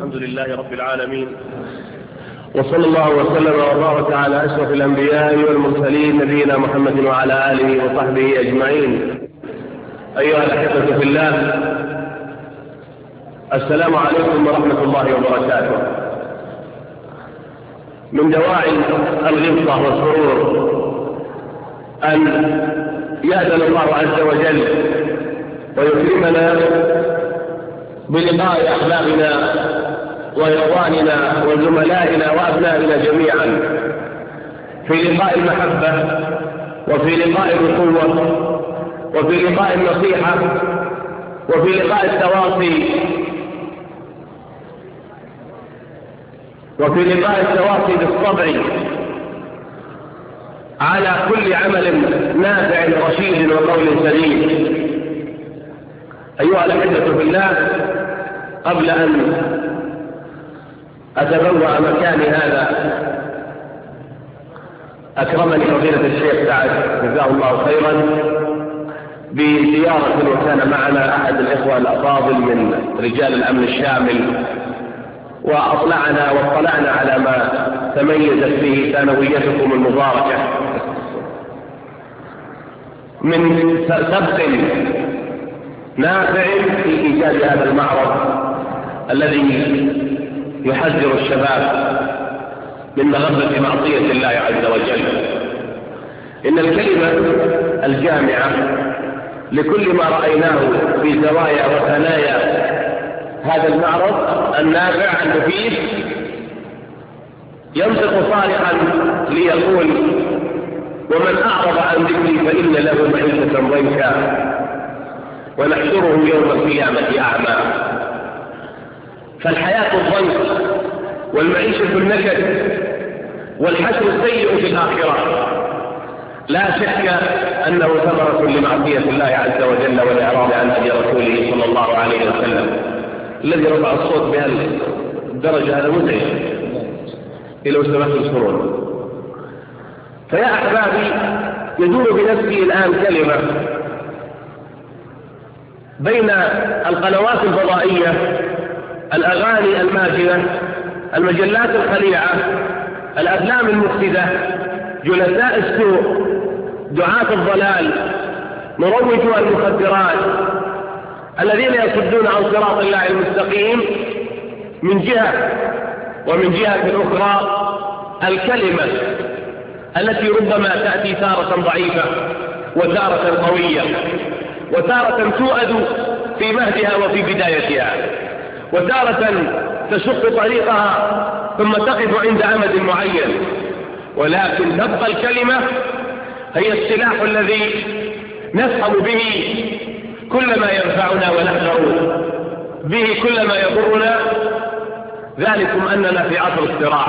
الحمد لله رب العالمين، وصلى الله وسلم وبارك على أشرف الأنبياء والمرسلين نبينا محمد وعلى آله وصحبه أجمعين. أيها الأحبة في الله، السلام عليكم ورحمة الله وبركاته. من دواعي الغبطة والسرور أن يأذن الله عز وجل ويكرمنا بلقاء أحبابنا وإخواننا وزملائنا وأبنائنا جميعا في لقاء المحبة وفي لقاء الأخوة وفي لقاء النصيحة وفي لقاء التواصي بالصبر على كل عمل نافع رشيد وقول سليم. أيها الأحبة في الله، قبل أن أتبوأ مكاني هذا أكرمني فضيلة الشيخ سعد جزاه الله خيرا بزيارة، وكان معنا أحد الإخوة الأفاضل من رجال الأمن الشامل، واطلعنا على ما تميزت به ثانويتكم المباركة من سبق نافع في إيجاد هذا المعرض الذي يحذر الشباب من مغبة معصية الله عز وجل. إن الكلمة الجامعة لكل ما رأيناه في زوايا وثنايا هذا المعرض النافع المفيد ينطق صالحا ليقول: ومن أعرض عن ذكري فإن له معيشة ضنكا ونحشره يوم القيامة أعمى. فالحياة الضنك والمعيشة النكد والحشر السيء في الآخرة لا شك أنه ثمرة لمعصية الله عز وجل والإعراض عن هدي رسوله صلى الله عليه وسلم. الذي رفع الصوت بهالدرجة هذا مزعج إلى سماحة السرور. فيا أحبابي، يدور بنفسي الآن كلمة بين القنوات الفضائية، الأغاني الماجنة، المجلات الخليعة، الأفلام المفسدة، جلساء السوء، دعاة الضلال، مروجو المخدرات، الذين يصدون عن صراط الله المستقيم من جهة، ومن جهة أخرى الكلمة التي ربما تأتي تارة ضعيفة وتارة قوية، وتارة تؤد في مهدها وفي بدايتها، وتارة تشق طريقها ثم تقف عند أمد معين. ولكن تبقى الكلمة هي السلاح الذي نفهم به كل ما ينفعنا ونحذر به كل ما يضرنا. ذلكم أننا في عصر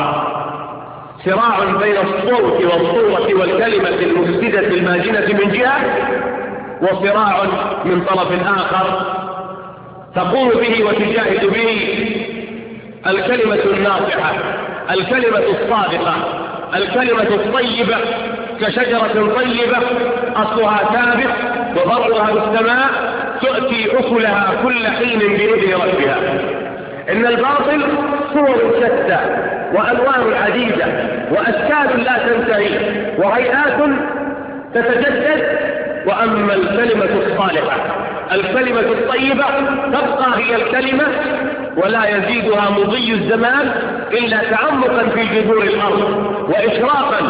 صراع بين الصوت والصورة والكلمة المفسدة الماجنة من جهة، وصراع من طرف آخر تقوم به وتجاهد به الكلمة الناصحة، الكلمة الصادقة، الكلمة الطيبة كشجرة طيبة أصلها ثابت وفرعها السماء تؤتي أكلها كل حين بإذن ربها. إن الباطل صور شتى وألوان عديدة وأشكال لا تنتهي وهيئات تتجدد، وأما الكلمة الصالحة الكلمة الطيبة تبقى هي الكلمة، ولا يزيدها مضي الزمان إلا تعمقا في جذور الأرض وإشراقا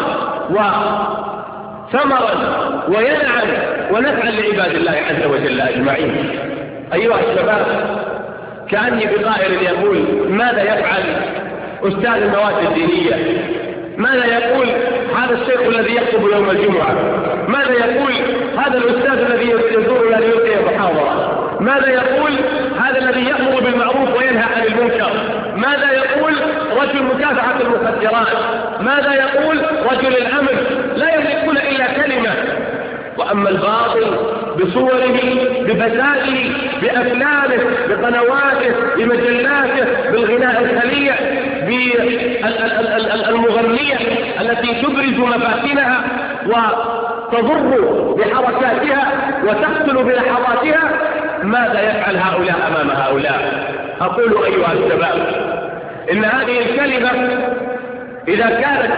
وثمرا وينعا ونفعا لعباد الله عز وجل أجمعين. أيها الشباب، كأني بقائل يقول: ماذا يفعل أستاذ المواد الدينية؟ ماذا يقول هذا الشيخ الذي يخطب يوم الجمعة؟ ماذا يقول هذا الأستاذ الذي يزورنا ليلقي محاضرة؟ ماذا يقول هذا الذي يأمر بالمعروف وينهى عن المنكر؟ ماذا يقول رجل مكافحة المخدرات؟ ماذا يقول رجل الأمن؟ لا يملكون إلا كلمة. وأما الباطل بصوره، ببدائه، بأفلامه، بقنواته، بمجلاته، بالغناء الخليع، بالمغنية التي تبرز مفاتنها وتضر بحركاتها وتقتل بلحظاتها، ماذا يفعل هؤلاء أمام هؤلاء؟ أقول أيها الشباب، إن هذه الكلمة إذا كانت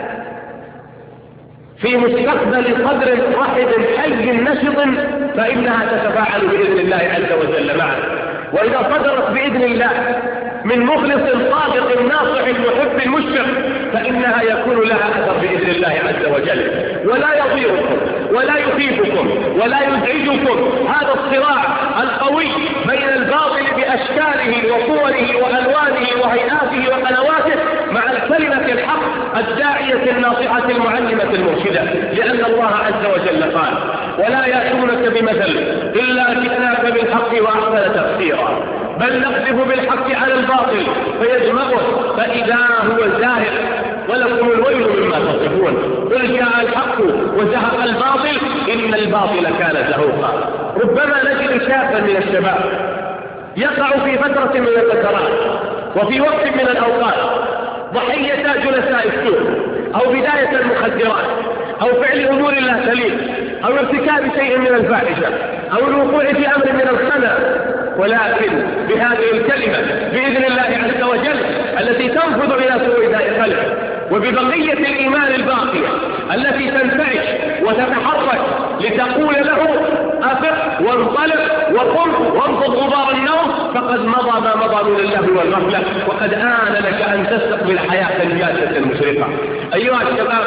في مستقبل قدر رحب حي نشط فإنها تتفاعل بإذن الله عز وجل معه، وإذا صدرت بإذن الله من مخلص صادق ناصح محب مشفق فإنها يكون لها أثر بإذن الله عز وجل، ولا يضيركم ولا يخيفكم ولا يزعجكم هذا الصراع القوي بين الباطل بأشكاله وصوره وألوانه وهيئاته وقنواته مع الكلمة الحق الداعية الناصحة المعلمة المرشدة، لأن الله عز وجل قال: ولا يأتونك بمثل إلا جئناك بالحق وأحسن تفسيرا، بل نقذف بالحق على الباطل فيدمغه فإذا هو زاهق ولكم الويل مما تصفون، قل جاء الحق وزهق الباطل إن الباطل كان زهوقا. ربما نجد شابا من الشباب يقع في فترة من الفترات وفي وقت من الأوقات ضحية جلساء السوء أو بداية المخدرات أو فعل أمور لا تليق أو ارتكاب شيء من الفاحشة أو الوقوع في أمر من الخنا، ولكن بهذه الكلمة بإذن الله عز وجل التي تنفذ إلى سويداء قلبه وببقية الإيمان الباقية التي تنتعش وتتحرك لتقول له أفق وانطلق وقم وانفض غبار النوم فقد مضى ما مضى من اللهو والغفلة، وقد آن لك أن تستقبل حياة جادة مشرقة. أيها الشباب،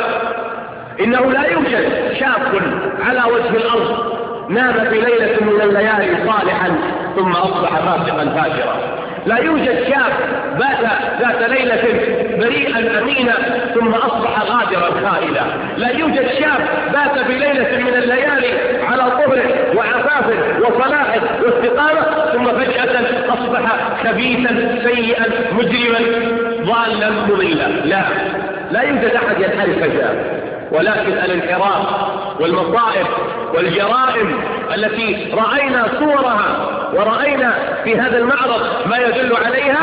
إنه لا يوجد شاب على وجه الأرض نام في ليلة من الليالي صالحا ثم أصبح فاسقا فاجرا، لا يوجد شاب بات ذات ليلة بريئا أمينا ثم أصبح غادرا خائلا، لا يوجد شاب بات في ليلة من الليالي على طهر وعفاف وصلاح واستقامة ثم فجأة أصبح خبيثا سيئا مجرما ضالا مضلا. لا يوجد أحد ينحرف فجأة، ولكن الانحراف والمصائب والجرائم التي رأينا صورها ورأينا في هذا المعرض ما يدل عليها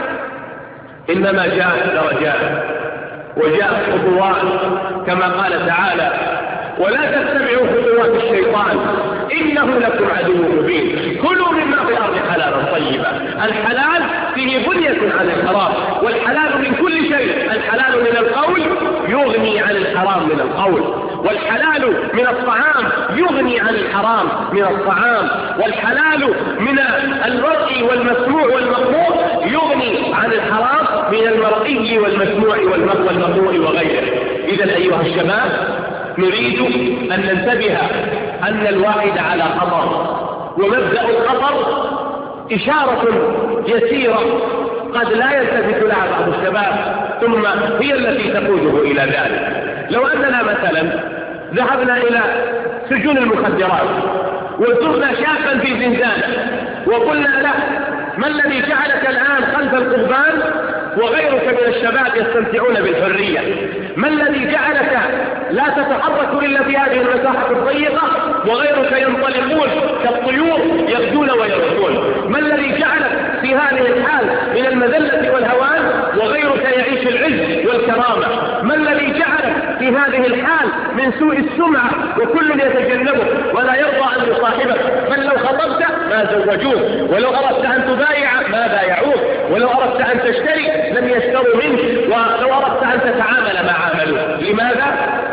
إنما جاءت درجات وجاءت خطوات، كما قال تعالى: ولا تتبعوا خطوات الشيطان إنه لكم عدو مبين، كلوا مما في الأرض حلالا طيبا. الحلال فيه بنية عن الحرام، والحلال من كل شيء، الحلال من القول يغني عن الحرام من القول، والحلال من الطعام يغني عن الحرام من الطعام، والحلال من المرئي والمسموع والمقروء يغني عن الحرام من المرئي والمسموع والمقروء وغيره. إذا أيها الشباب، نريد أن ننتبه أن الواحد على خطر، ومبدأ الخطر إشارة يسيرة قد لا يلتفت لها بعض الشباب ثم هي التي تقوده إلى ذلك. لو أننا مثلا ذهبنا إلى سجون المخدرات وزرنا شابا في زنزانة وقلنا له: ما الذي جعلك الآن خلف القضبان وغيرك من الشباب يستمتعون بالحرية؟ ما الذي جعلك لا تتحرك إلا في هذه المساحة الضيقة وغيرك ينطلقون كالطيور يغدون ويرقون؟ ما الذي جعلك في هذه الحال من المذلة والهوان وغيرك يعيش العز والكرامة؟ ما الذي جعلك في هذه الحال من سوء السمعة وكل يتجنبك ولا يرضى أن يصاحبك؟ بل لو خطبت ما زوجوك، ولو أردت أن تبايع ما بايعوك، ولو أردت أن تشتري لم يشتروا منك، ولو أردت أن تتعامل ما عاملوا. لماذا؟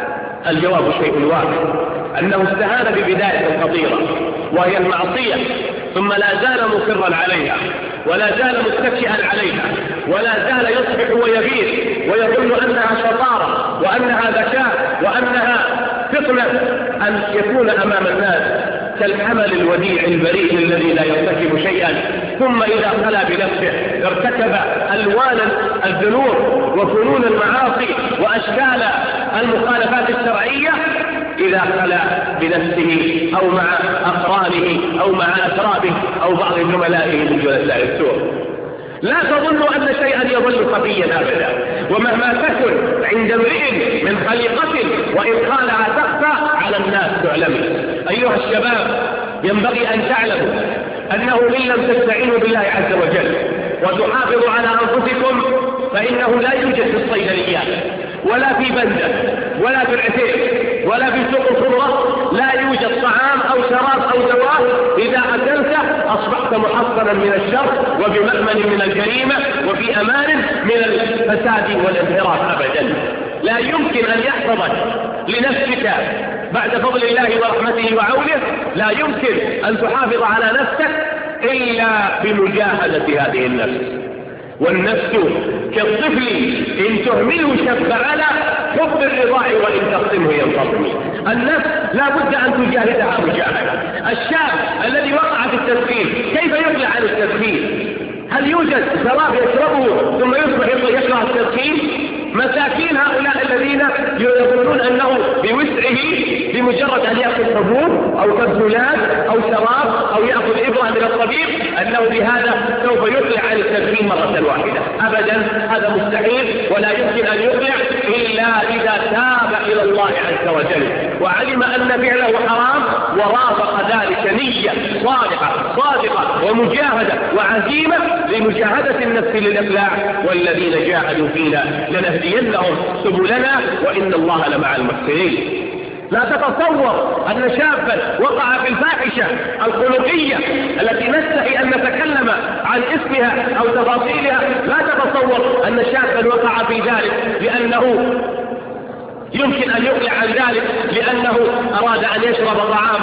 الجواب شيء واحد: أنه استهان ببداية خطيرة وهي المعصية، ثم لا زال مصرا عليها ولا زال متكئا عليها ولا زال يصبح ويبيت ويظن أنها شطارة وأنها ذكاء وأنها فطنة أن يكون أمام الناس كالحمل الوديع البريء الذي لا يرتكب شيئا، ثم إذا خلا بنفسه ارتكب ألوان الذنوب وفنون المعاصي وأشكال المخالفات الشرعية إذا خلا بنفسه أو مع أقرانه أو مع أترابه أو بعض زملائه من جلساء السوء. لا تظنوا أن شيئا يظل خفيا أبدا، ومهما تكن عند امرئ من خليقة وإن خالها تخفى على الناس تعلم. أيها الشباب، ينبغي أن تعلموا أنه إن لم تستعينوا بالله عز وجل وتحافظوا على أنفسكم فإنه لا يوجد في الصيدليات ولا في بندة ولا في العتيق ولا في سوق الخضرة لا يوجد طعام أو شراب أو دواء إذا أكلته أصبحت محصنا من الشر وبمأمن من الجريمة وفي أمان من الفساد والانحراف أبدا. لا يمكن أن يحفظك لنفسك بعد فضل الله ورحمته وعونه، لا يمكن أن تحافظ على نفسك إلا بمجاهدة هذه النفس. والنفس كالطفل إن تهمله شب على حب الرضاع وإن تقسمه ينتظم. النفس لا بد أن تجاهدها مجاهدة. الشاب الذي وقع في التدخين كيف يقلع عن التدخين؟ هل يوجد شراب يشربه ثم يصبح يكره التدخين؟ مساكين هؤلاء الذين يظنون أنه بوسعه بمجرد أن يأخذ حبوب أو كبسولات أو شراب أو يأخذ إبرة من الطبيب أنه بهذا سوف يقلع عن التدخين مرة واحدة. أبدا، هذا مستحيل، ولا يمكن أن يقلع إلا إذا تاب إلى الله عز وجل وعلم أن فعله حرام ورافق ذلك نية صادقة ومجاهدة وعزيمة لمجاهدة النفس للإقلاع. والذين جاهدوا فينا لنهدينهم سبلنا وإن الله لمع المحسنين. لا تتصور أن شابا وقع في الفاحشة الخلقية التي نستحي أن نتكلم عن اسمها أو تفاصيلها، لا تتصور أن شابا وقع في ذلك لأنه يمكن أن يقلع عن ذلك لأنه أراد أن يشرب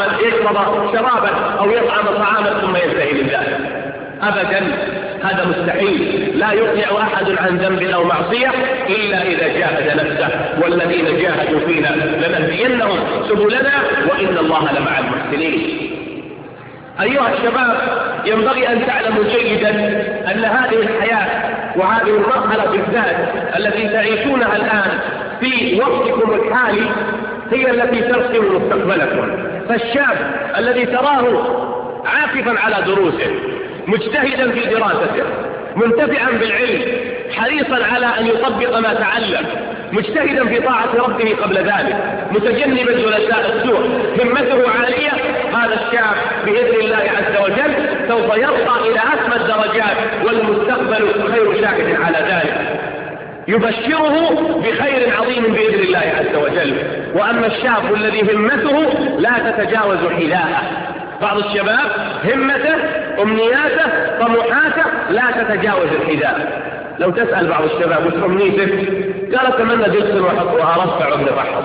شرابا أو يطعم طعاما ثم ينتهي من ذلك. أبدا، هذا مستحيل. لا يقلع أحد عن ذنب أو معصية إلا إذا جاهد نفسه. والذين جاهدوا فينا لنهدينهم سبلنا وإن الله لمع المحسنين. أيها الشباب، ينبغي أن تعلموا جيدا أن هذه الحياة وهذه المرحلة بالذات التي تعيشونها الآن في وقتكم الحالي هي التي ترسم مستقبلكم. فالشاب الذي تراه عاكفا على دروسه، مجتهدا في دراسته، منتفعا بالعلم، حريصا على أن يطبق ما تعلم، مجتهدا في طاعة ربه قبل ذلك، متجنبا جلساء السوء، همته عالية، هذا الشاب بإذن الله عز وجل سوف يرقى إلى أسمى الدرجات والمستقبل خير شاهد على ذلك. يبشره بخير عظيم بإذن الله عز وجل. وأما الشاب الذي همته لا تتجاوز حذاءه، بعض الشباب همته أمنياته طموحاته لا تتجاوز الحذاء. لو تسأل بعض الشباب وش أمنيتك؟ قال أتمنى جلسا وأرفع وابن بحر.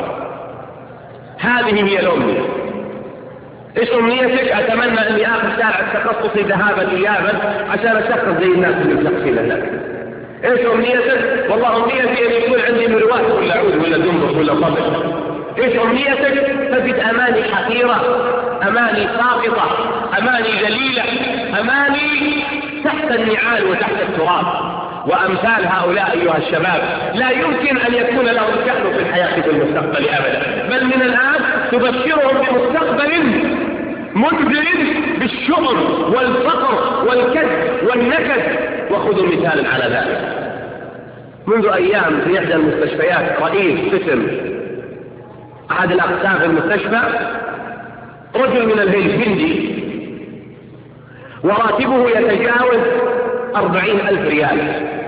هذه هي الأمنية. إيش أمنيتك؟ أتمنى أني آخذ شارع التخصصي ذهابا إيابا عشان أشخص زي الناس اللي مشخصين لك. إيش أمنيتك؟ والله أمنيتي أن يكون عندي مروات ولا عود ولا دنبر ولا طبق. إيش أمنيتك؟ تجد أماني حقيرة، أماني ساقطة، أماني ذليلة، أماني تحت النعال وتحت التراب. وأمثال هؤلاء أيها الشباب لا يمكن أن يكون لهم شأن في الحياة في المستقبل أبدا، بل من الآن تبشرهم بمستقبل منذر بالشؤم والفقر والكد والنكد. وخذوا مثالا على ذلك. منذ أيام في إحدى المستشفيات رئيس قسم أحد الأقسام في المستشفى رجل من الهند هندي، وراتبه يتجاوز 40,000 ريال،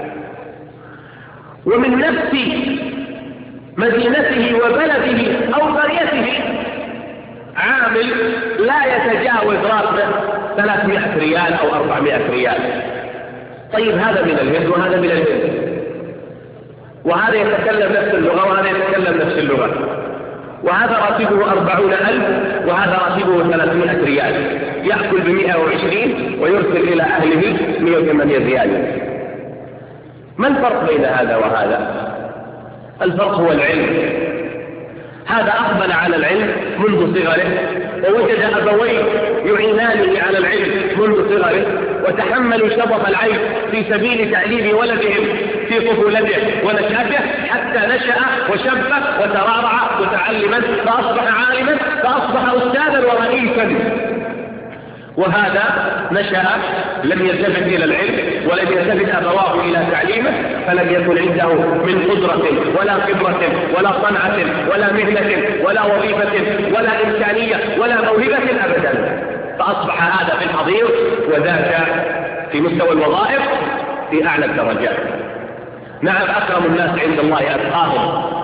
ومن نفس مدينته وبلده أو قريته عامل لا يتجاوز راتبه 300 ريال أو 400 ريال. طيب هذا من الهند وهذا من الهند، وهذا يتكلم نفس اللغة وهذا يتكلم نفس اللغة، وهذا راتبه 40,000 وهذا راتبه 300 ريال، يأكل ب120 ويرسل إلى أهله 108 ريال. ما الفرق بين هذا وهذا؟ الفرق هو العلم. هذا أقبل على العلم منذ صغره ووجد أبويه يعينانه على العلم منذ صغره، وتحملوا شظف العيش في سبيل تعليم ولدهم في طفولته ونشأته حتى نشأ وشب وترعرع متعلما فأصبح عالما فأصبح أستاذا ورئيسا. وهذا نشأ لم يلتفت إلى العلم ولم يلتفت أبواه إلى تعليمه، فلم يكن عنده من قدرة ولا خبرة ولا صنعة ولا مهنة ولا وظيفة ولا إمكانية ولا موهبة أبدا، فأصبح هذا في الحضيض وذاك في مستوى الوظائف في أعلى الدرجات. نعم، أكرم الناس عند الله أتقاهم،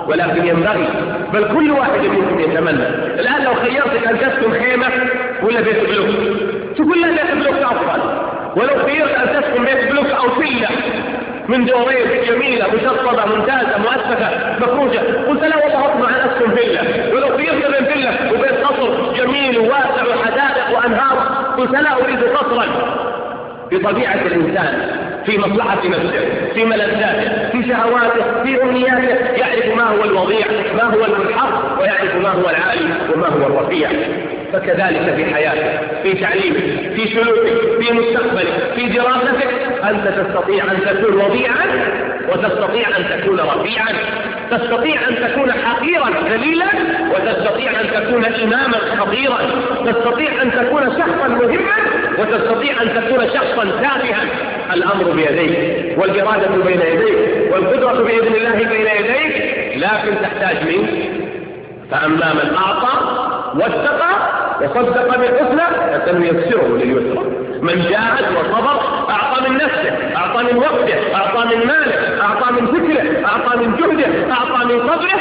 ولكن ينبغي، بل كل واحد منكم يتمنى. الآن لو خيرتك أن تسكن خيمة ولا بيت بلوك تقول لا بيت بلوك أفضل، ولو خيرت أن تسكن بيت بلوك أو فيلا من دورين جميلة مشطبة ممتازة مؤسسة مفروشة قلت لا والله أطمع أن أسكن فيلا، ولو خيرت بين فيلا وبيت قصر جميل وواسع وحدائق وأنهار قلت لا أريد قصرا. بطبيعة الإنسان في مصلحة نفسه، في ملذاته، في شهواته، في أمنياته، يعرف ما هو الوضيع، ما هو المنحط، ويعرف ما هو العالي وما هو الرفيع. فكذلك في حياتك، في تعليمك، في سلوكك، في مستقبلك، في دراستك، أنت تستطيع أن تكون وضيعا وتستطيع أن تكون رفيعا، تستطيع أن تكون حقيرا ذليلا وتستطيع أن تكون إماما خطيرا، تستطيع أن تكون شخصا مهما وتستطيع أن تكون شخصا تافها. الأمر بيديك والإرادة بين يديك والقدرة بإذن الله بين يديك، لكن تحتاج منك. فأما من أعطى واتقى وصدق بالحسنى فسنيسره لليسرى. من جاهد وصبر أعطى من نفسه، أعطى من وقته، أعطى من ماله، أعطى من فكره، أعطى من جهده، أعطى من صبره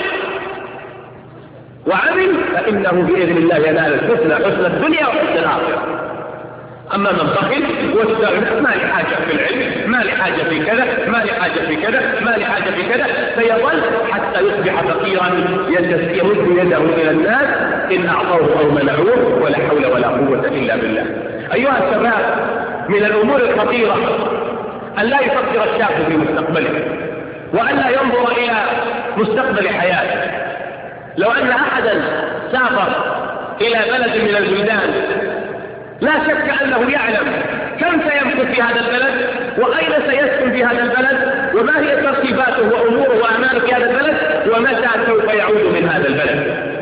وعمل، فإنه بإذن الله ينال الحسنى، حسن الدنيا وحسن الآخرة. أما من بخل واستغنى ما لي حاجة في العلم، ما لي حاجة في كذا، ما لي حاجة في كذا، ما لي حاجة في كذا، فيظل حتى يصبح فقيرا يمد يده إلى الناس إن أعطوه أو منعوه، ولا حول ولا قوة إلا بالله. أيها الشباب، من الأمور الخطيرة أن لا يفكر الشاب في مستقبله وأن لا ينظر إلى مستقبل حياته. لو أن أحدا سافر إلى بلد من البلدان لا شك أنه يعلم كم سيمكث في هذا البلد وأين سيسكن في هذا البلد وما هي ترتيباته وأموره وأعماله في هذا البلد ومتى سوف يعود من هذا البلد.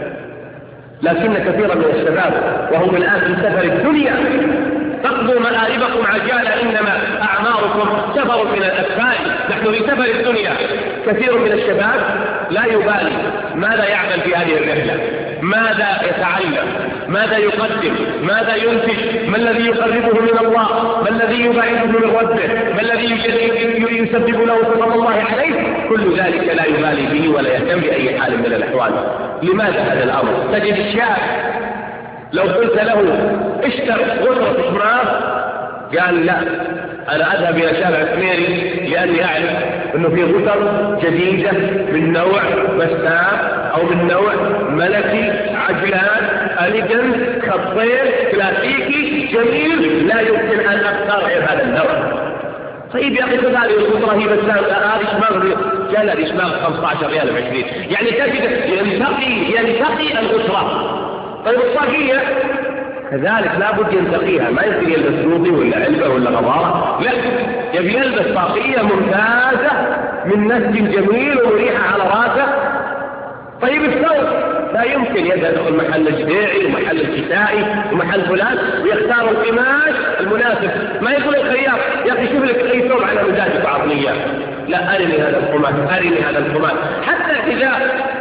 لكن كثيرا من الشباب وهم الآن في سفر الدنيا تقضوا مآربكم عجالا، إنما أعماركم سفر من الأسفار. نحن في سفر الدنيا. كثير من الشباب لا يبالي ماذا يعمل في هذه الرحلة، ماذا يتعلم، ماذا يقدم، ماذا ينتج، ما الذي يقربه من الله، ما الذي يبعده من ربه، ما الذي يسبب له سلام الله عليه. كل ذلك لا يبالي به ولا يهتم بأي حال من الأحوال. لماذا هذا الأمر؟ تجد الشاب لو قلت له اشتر غرفة إشمراك قال لا، أنا أذهب إلى شارع السميري لأني أعرف أنه في غرف جديدة من نوع بسام أو من نوع ملكي عجلان أليجنت خطير كلاسيكي جميل لا يمكن أن أختار غير هذا النوع. طيب يا أخي هذه الغرفة هي بسام، هذه إشمال جل الإشمال 15 ريال ب20، يعني تجد ينتقي الغرفة. طيب الصاقية كذلك لا بد ينتقيها، ما يمكن يلبس روضي ولا علبة ولا غبارة، لا، يبي يلبس طاقية ممتازة من نسج جميل ومريحة على راسه. طيب الثوب لا يمكن يدخل محل الشيعي ومحل الكتائي ومحل فلان ويختار القماش المناسب. ما يقول الخياط يا أخي شوف لك أي ثوب على مزاجك وعقلية، لا أرني هذا القماش، أرني هذا القماش. حتى إذا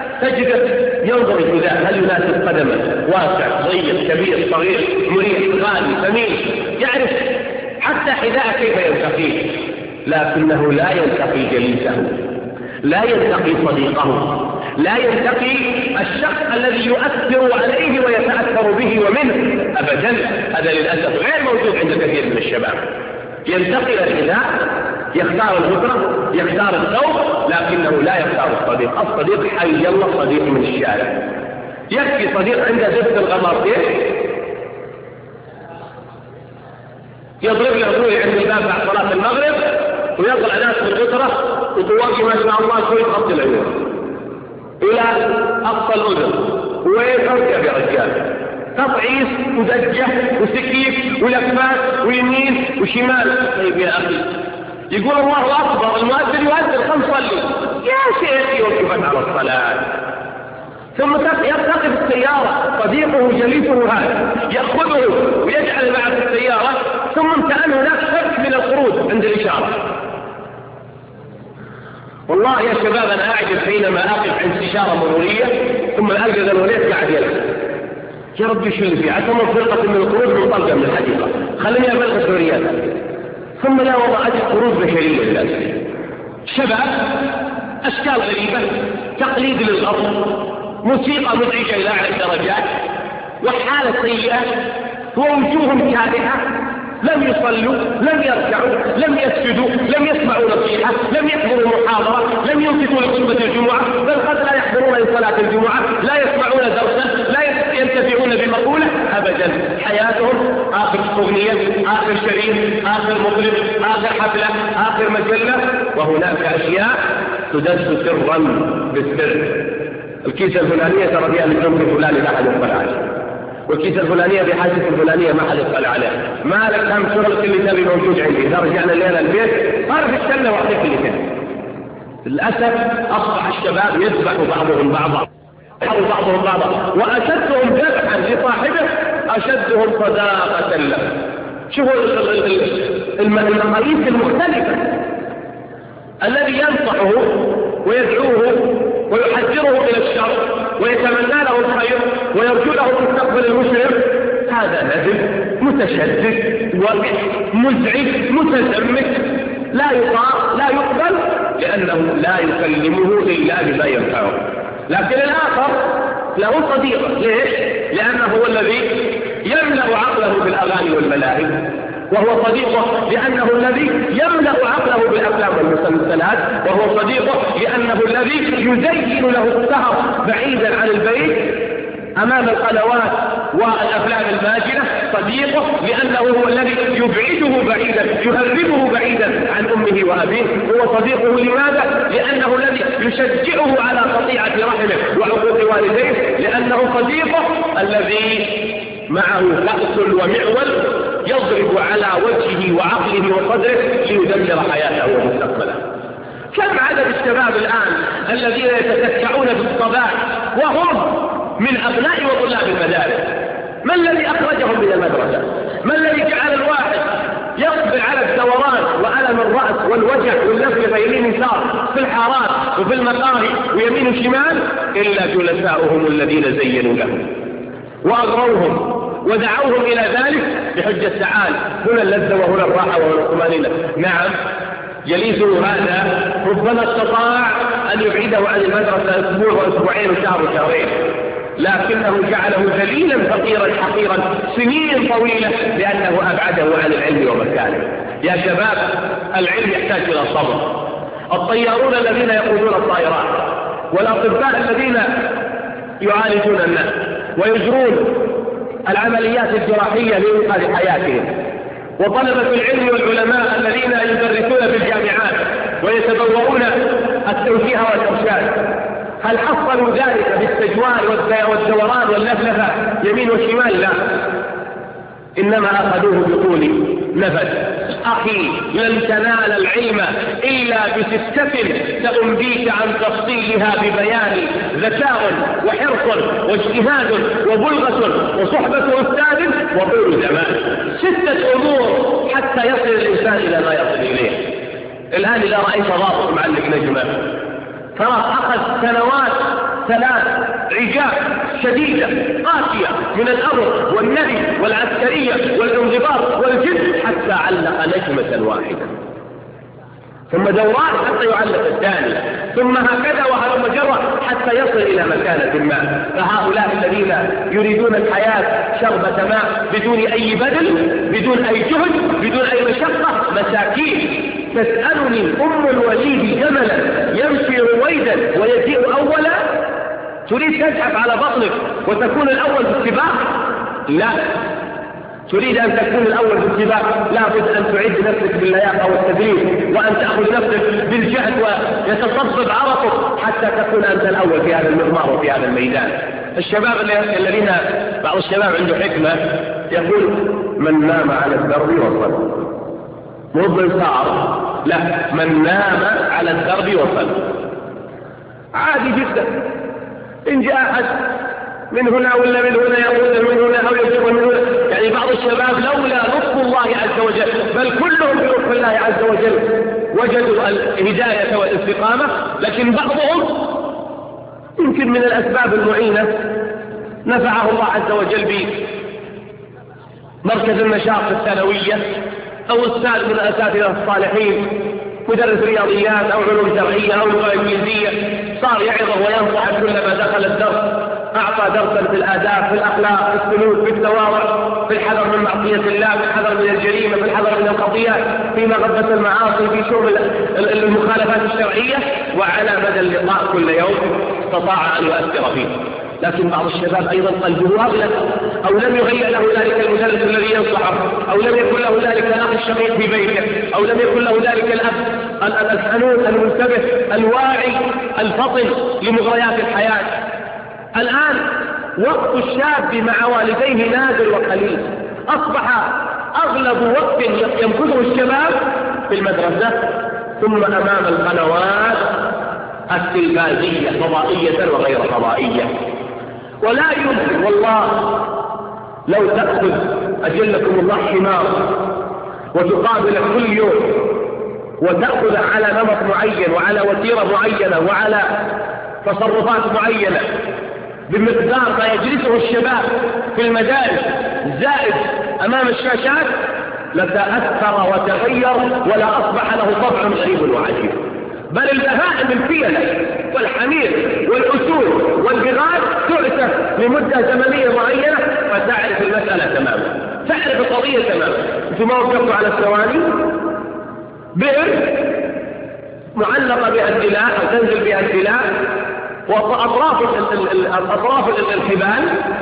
تجد ينظر الحذاء هل يناسب قدمه، واسع ضيق كبير صغير مريح غالي ثمين، يعرف حتى حذاء كيف ينتقيه. لكنه لا ينتقي جليسه، لا ينتقي صديقه، لا ينتقي الشخص الذي يؤثر عليه ويتأثر به ومنه أبدا. هذا للأسف غير موجود عند كثير من الشباب. ينتقي الحذاء، يختار الغترة، يختار الثوب، لكنه لا يختار الصديق. الصديق حي الله صديق من الشارع. يكفي صديق عنده زفت الغمارتين يضرب له ابوه عند الباب بعد صلاة المغرب ويطلع ناس في الغترة وطواقي ما شاء الله شوي خط العيون إلى أقصى الأذن. وين أركب يا رجال؟ تطعيس ودجة وسكيف ولفات ويمين وشمال. طيب يا أخي يقول الله أكبر، المؤذن يؤذن خم صلي يا شيخ يوقفت على الصلاة. ثم يرتقي في السيارة صديقه جليسه هذا يأخذه ويجعل معه في السيارة، ثم كأن هناك شك من الخروج عند الإشارة. والله يا شباب أنا أعجب حينما أقف عند استشارة مرورية ثم ألقى ذا الوليد قاعد يلعب. يا رب شو اللي فيه؟ عتموا فرقة من الخروج منطلقة من الحديقة، خليني أبلغ السوريات. ثم لا والله أجد خروج بشرية للأسف. شباب أشكال غريبة، تقليد للغرب، موسيقى مزعجة إلى أعلى الدرجات، وحالة سيئة، ووجوه كادحة، لم يصلوا، لم يركعوا، لم يسجدوا، لم يسمعوا نصيحة، لم يحضروا محاضرة، لم ينصتوا لخطبة الجمعة، بل قد لا يحضرون لصلاة الجمعة، لا يسمعون درسا، لا ينتفعون بمقولة أبدا. حياتهم آخر أغنية، آخر شريط، آخر مطرب، آخر حفلة، آخر مجلة. وهناك أشياء تدس سرا بالسر. الكيسة الفلانية ترى فيها الجنب الفلاني لا أحد يقبل عليه، والكيسة الفلانية بحاجة الفلانية ما حد يقبل عليها. ما لك هم شغلك اللي تبي موجود عندي، إذا رجعنا الليلة البيت صار في السنة وحدك اللي تبي. للأسف أصبح الشباب يذبح بعضهم بعضا، وأشدهم ذبحا لصاحبه أشدهم صداقة له. شوفوا المقاييس المختلفة. الذي ينصحه ويدعوه ويحذره إلى الشر ويتمنى له الخير ويرجو له مستقبل المسلم، هذا نذل متشدد وقح مزعج متزمت، لا يطاع لا يقبل، لأنه لا يكلمه إلا بما ينفعه. لكن الآخر له صديق، ليش؟ لأنه هو الذي يملأ عقله بالأغاني والملاهي، وهو صديقه لأنه الذي يملأ عقله بالأفلام والمسلسلات، وهو صديقه لأنه الذي يزين له السهر بعيدا عن البيت أمام القنوات والأفلام الماجنة. صديقه لأنه هو الذي يبعده بعيدا، يهربه بعيدا عن أمه وأبيه. هو صديقه لماذا؟ لأنه الذي يشجعه على قطيعة رحمه وعقوق والديه، لأنه صديقه الذي معه كأس ومعول يضرب على وجهه وعقله وصدره ليدمر حياته ومستقبله. كم عدد الشباب الآن الذين يتتكعون في الصباح وهم من أبناء وطلاب المدارس؟ ما الذي أخرجهم من المدرسة؟ ما الذي جعل الواحد يصبر على الدوران وألم الرأس والوجع واللف يمين يسار في الحارات وفي المقاهي ويمين وشمال؟ إلا جلساؤهم الذين زينوا لهم وأغروهم ودعوهم إلى ذلك بحجة تعال هنا اللذة وهنا الراحة وهنا الطمأنينة. نعم، جليسه هذا ربما استطاع أن يبعده عن المدرسة أسبوع وأسبوعين وشهر وشهرين، لكنه جعله ذليلا فقيرا حقيرا سنين طويلة، لأنه أبعده عن العلم ومكانه. يا شباب، العلم يحتاج إلى صبر. الطيارون الذين يقودون الطائرات، والأطباء الذين يعالجون الناس ويجرون العمليات الجراحية لإنقاذ حياتهم، وطلبة العلم والعلماء الذين يدرسون في الجامعات ويتبوؤون التوجيه والإرشاد، هل حصلوا ذلك بالتجوال والدوران واللفلفة يمين وشمال؟ لا، إنما أخذوه بطول نفس. أخي، لن تنال العلم إلا بستة سأنبيك عن تفصيلها ببيان: ذكاء وحرص واجتهاد وبلغة وصحبة أستاذ وطول زمان. 6 أمور حتى يصل الإنسان إلى ما يصل إليه. الآن إذا رأيت ضابط معلق نجمة خلاص أخذ سنوات 3 عجاف شديدة قاسية من الأمر والنهي والعسكرية والانضباط والجد حتى علق نجمة واحدة، ثم دورات حتى يعلق الثاني، ثم هكذا وهلم جرة حتى يصل إلى مكانة ما. فهؤلاء الذين يريدون الحياة شربة ماء بدون أي بذل، بدون أي جهد، بدون أي مشقة، مساكين. تسألني أم الوليد جملا يمشي رويدا ويجيء أولا؟ تريد تزحف على بطنك وتكون الأول في السباق؟ لا. تريد أن تكون الأول في السباق لابد أن تعد نفسك باللياقة والتدريب، وأن تأخذ نفسك بالجهد ويتصبب عرقك حتى تكون أنت الأول في هذا المضمار وفي هذا الميدان. الشباب الذين بعض الشباب عنده حكمة يقول: من نام على الدرب وصل. مو بالصعب، لا، من نام على الدرب وصل. عادي جدا، إن جاء أحد من هنا ولا من هنا يقول من هنا أو يجب من هنا. يعني بعض الشباب لولا لطف الله عز وجل، بل كلهم بلطف الله عز وجل وجدوا الهداية والاستقامة، لكن بعضهم يمكن من الأسباب المعينة نفعه الله عز وجل بمركز النشاط الثانوية أو أستاذ من الأساتذة الصالحين مدرس رياضيات أو علوم شرعية أو لغة إنجليزية، صار يعظه وينصح كلما دخل الدرس، أعطى درسا في الآداب، في الأخلاق، في السلوك، في التواضع، في الحذر من معصية الله، في الحذر من الجريمة، في الحذر من الخطيئات، في مغبة المعاصي، في شرب المخالفات الشرعية. وعلى مدى اللقاء كل يوم استطاع أن يؤثر فيه. لكن بعض الشباب أيضا قلبه أغلق، أو لم يهيأ له ذلك المدرس الذي ينصحه، أو لم يكن له ذلك الأخ الشقيق في بيته، أو لم يكن له ذلك الأب الحنون المنتبه الواعي الفطن لمغريات الحياة. الآن وقت الشاب مع والديه نادر وقليل، أصبح أغلب وقت يمكثه الشباب في المدرسة ثم أمام القنوات التلفازية فضائية وغير فضائية. ولا يمكن والله لو تأخذ أجلكم الله حمار وتقابل كل يوم وتأخذ على نمط معين وعلى وتيرة معينة وعلى تصرفات معينة بمقدار ما يجلسه الشباب في المدارس زائد أمام الشاشات لتأثر وتغير ولا أصبح له طبع غريب وعجيب. بل البهائم الفيلة والحمير والأسود والبغال تؤسف لمدة زمنية معينة فتعرف المسألة تماما، تعرف القضية تماما. انتم ما وقفتوا على الثواني بئر معلقة بها السلاح أو تنزل بها السلاح وأطراف الحبال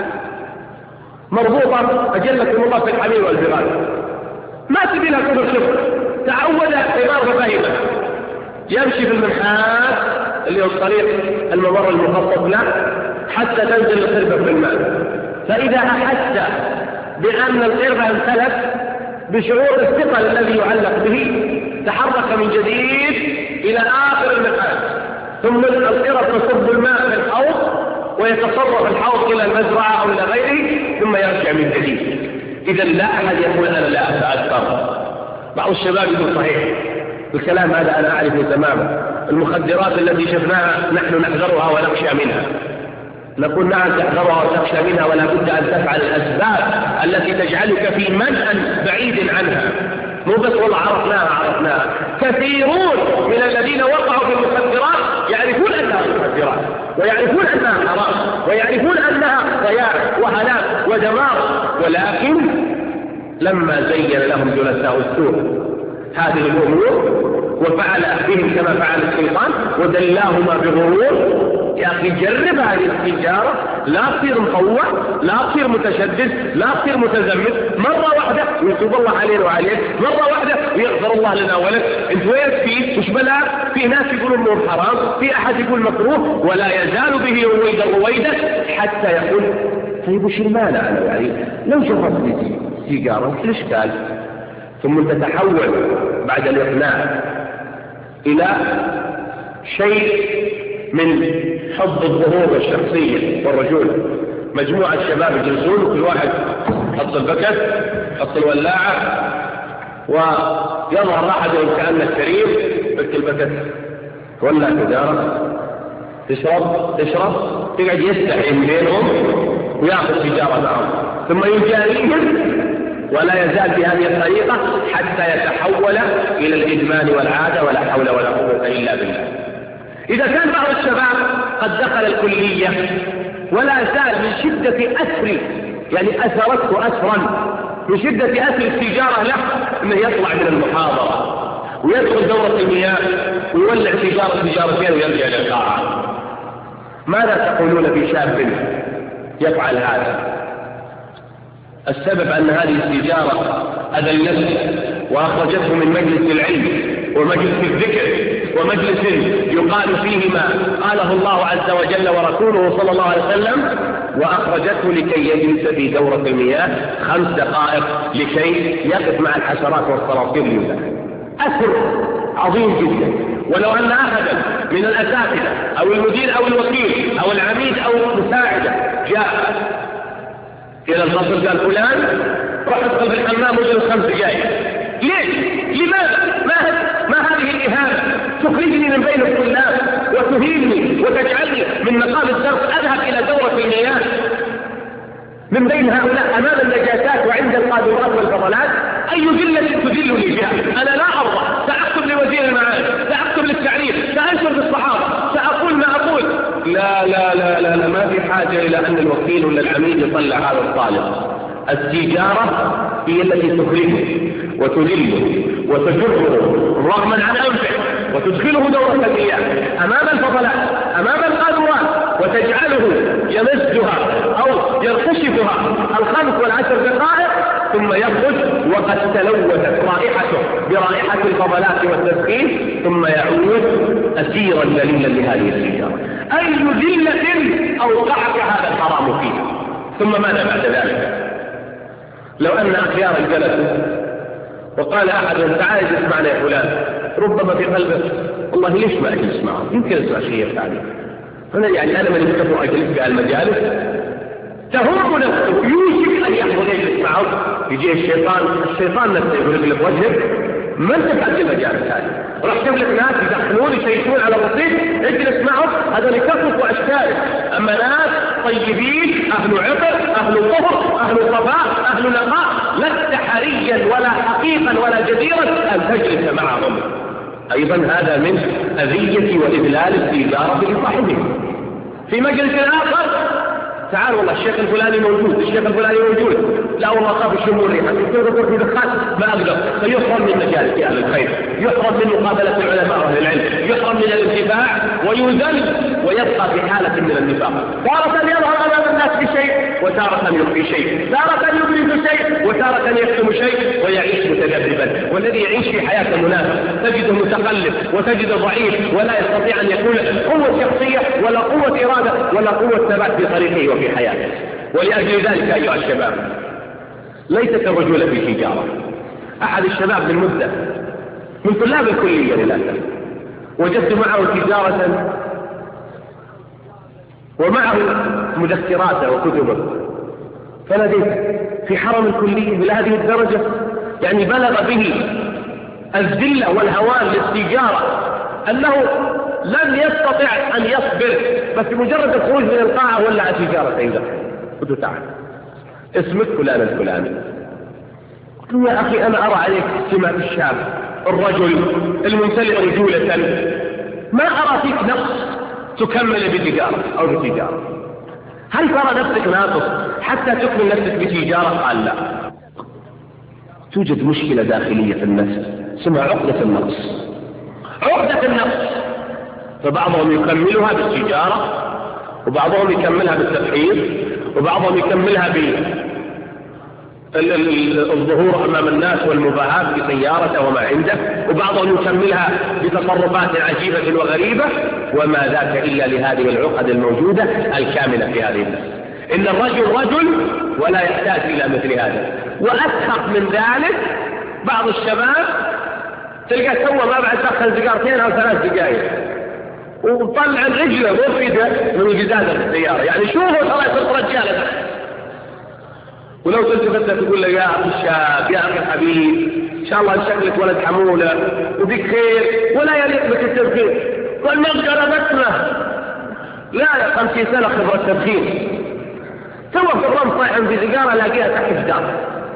مربوطة أجلكم الله في الحمير والبغال، ما تبي لها كبر شفر. تعود حمار ففهمه يمشي في المنحات اللي هو الطريق الممر المخطط له حتى تنزل القربة في الماء، فإذا أحس بأن القربة انتلت بشعور الثقل الذي يعلق به تحرك من جديد إلى آخر المنحات، ثم القربة تصب الماء في الحوض ويتصرف الحوض إلى المزرعة أو إلى غيره ثم يرجع من جديد. إذا لا أحد يقول أنا لا أتأثر. بعض الشباب يقول صحيح الكلام هذا أنا أعرفه تماما، المخدرات التي شفناها نحن نحذرها ونخشى منها. نقول نعم تحذرها وتخشى منها ولا بد أن تفعل الأسباب التي تجعلك في منأى بعيد عنها، مو بس والله عرفناها. كثيرون من الذين وقعوا في المخدرات يعرفون أنها مخدرات ويعرفون أنها حرام ويعرفون أنها ضياع وهلاك ودمار، ولكن لما زين لهم جلساء السوء هذه الأمور وفعل بهم كما فعل الشيطان ودلاهما بغرور. يا أخي جرب هذه التجارة، لا تصير مخوع، لا تصير متشدد، لا تصير متزمت. مرة واحدة ويتوب الله علينا وعليك، مرة واحدة ويغفر الله لنا ولك. انت وين فيه وش بلاك؟ في ناس يقولون انه حرام، في أحد يقول مكروه، ولا يزال به رويدا حتى يقول طيب وش المانع أنا يعني لو شربت لي سيجارة ايش قال؟ ثم تتحول بعد الإقناع إلى شيء من حب الظهور والشخصية والرجول. مجموعة شباب يجلسون وكل واحد يحط البكت يحط الولاعة ويظهر أحدهم كأنه كريم بك البكت ولا تجارة تشرب تقعد يستحي من بينهم ويأخذ تجارة معهم ثم يجاريهم، ولا يزال بهذه الطريقة حتى يتحول إلى الإدمان والعادة ولا حول ولا قوة إلا بالله. إذا كان بعض الشباب قد دخل الكلية ولا زال من شدة أثر يعني أثرته أثرا من شدة أثر التجارة له أنه يطلع من المحاضرة ويدخل دورة المياه ويولع تجارتين ويرجع للقاعة. ماذا تقولون في شاب يفعل هذا؟ السبب أن هذه التجارة أذلته وأخرجته من مجلس العلم ومجلس الذكر ومجلس يقال فيه ما قاله الله عز وجل ورسوله صلى الله عليه وسلم، وأخرجته لكي يجلس في دورة المياه 5 دقائق لكي يقف مع الحشرات والصراصير لله. أثر عظيم جدا. ولو أن أحدا من الأساتذة أو المدير أو الوكيل أو العميد أو المساعدة جاء إلى الفصل قال فلان روح ادخل في الحمام وجلس 5 دقائق، ليش؟ لماذا؟ ما هذه الإهانة؟ تخرجني من بين الطلاب وتهينني وتجعلني من مقام الدرس أذهب إلى دورة المياه من بين هؤلاء أمام النجاسات وعند القادرات والفضلات. أي ذلة تذلني بها؟ أنا لا أرضى. سأكتب لوزير المعارف لا لا لا لا, لا ما في حاجة إلى أن الوكيل ولا العميد يطلع هذا الطالب. التجارة هي التي تخرجه وتذله وتجره رغما عن أنفه وتدخله دورة المياه أمام الفضلات أمام القادرات وتجعله يمزها أو يرتشفها 5 و10 دقائق ثم يخرج وقد تلوثت رائحته برائحة الفضلات والتدخين ثم يعود أسيرا ذليلا لهذه السيارة. أي ذلة أوقعك هذا الحرام فيه. ثم ماذا بعد ذلك؟ لو أن أخيارا جلسوا وقال أحدهم تعال اسمعنا يا فلان، ربما في قلبه والله ليش ما أجلس معه، يمكن أسمع شيء يفعله. هنا يعني أنا من يستطيع أجلس في المجالس تهرب نفسه يوشك أن يحضر يجلس معه، يجي الشيطان نفسه يقول لك وجهك ما انت في المجالس هذه، راح تجيب لك ناس يدخلون يشيشون على الرصيف اجلس معهم، هذا لكفف واشكال. اما ناس طيبين اهل عقل اهل طهر اهل صفاء اهل نقاء لست حريا ولا حقيقا ولا جديرا ان تجلس معهم. ايضا هذا من اذية واذلال التجارة لصاحبه. في مجلس اخر تعال والله الشيخ الفلاني موجود، الشيخ الفلاني موجود، لا والله خاف يشم الريحه، يصير في دخان ما اقدر، فيحرم من مجالس اهل الخير، يحرم من مقابله العلماء واهل العلم، يحرم من الانتفاع ويذل ويبقى في حاله من النفاق. تارة يظهر امام الناس بشيء وتارة يخفي شيء، تارة يبرز شيء وتارة يكتم شيء ويعيش متذبذبا. والذي يعيش في حياه المنافق تجده متقلب وتجده ضعيف ولا يستطيع ان يكون قوه شخصيه ولا قوه اراده ولا قوه ثبات في طريقه وفي حياته. ولأجل ذلك أيها الشباب ليست الرجولة في تجارة. أحد الشباب من مدة من طلاب الكلية للأسف وجدت معه تجارة ومعه مذكراته وكتبه، فلديه في حرم الكلية بهذه الدرجة، يعني بلغ به الذلة والهوان للتجارة أنه لن يستطيع أن يصبر، بس مجرد الخروج من القاعة ولع تجارة عنده. قلت له تعال اسمك فلان الفلاني. قلت له يا أخي أنا أرى عليك سمة الشاب الرجل الممتلئ رجولة، ما أرى فيك نقص تكمل بتجارة أو بتجارة. هل ترى نفسك ناقص حتى تكمل نفسك بتجارة؟ قال لا. توجد مشكلة داخلية في النفس اسمها عقدة النقص. عقدة النقص، فبعضهم يكملها بالتجارة وبعضهم يكملها بالتبحير وبعضهم يكملها بالظهور أمام الناس والمباهاة بسيارته وما عنده، وبعضهم يكملها بتصرفات عجيبة وغريبة، وما ذاك إلا لهذه العقد الموجودة الكاملة في هذه النفس. إن الرجل رجل ولا يحتاج إلى مثل هذا. وأسخط من ذلك بعض الشباب تلقى سوى ما بعد دخل سيجارتين أو 3 دقائق وطلع رجله وفده من الجزازة في السيارة، يعني شوفوا ترى يصير رجالة. ولو تلتفت تقول له يا أخي الشاب يا أخي الحبيب إن شاء الله شكلك ولد حمولة وبك خير ولا يليق بك التدخين، والمغجرة بسمة لا 50 سنة خبرة تدخين، سوى في الرمز طيحا في سيجارة لاقيها تحت الدار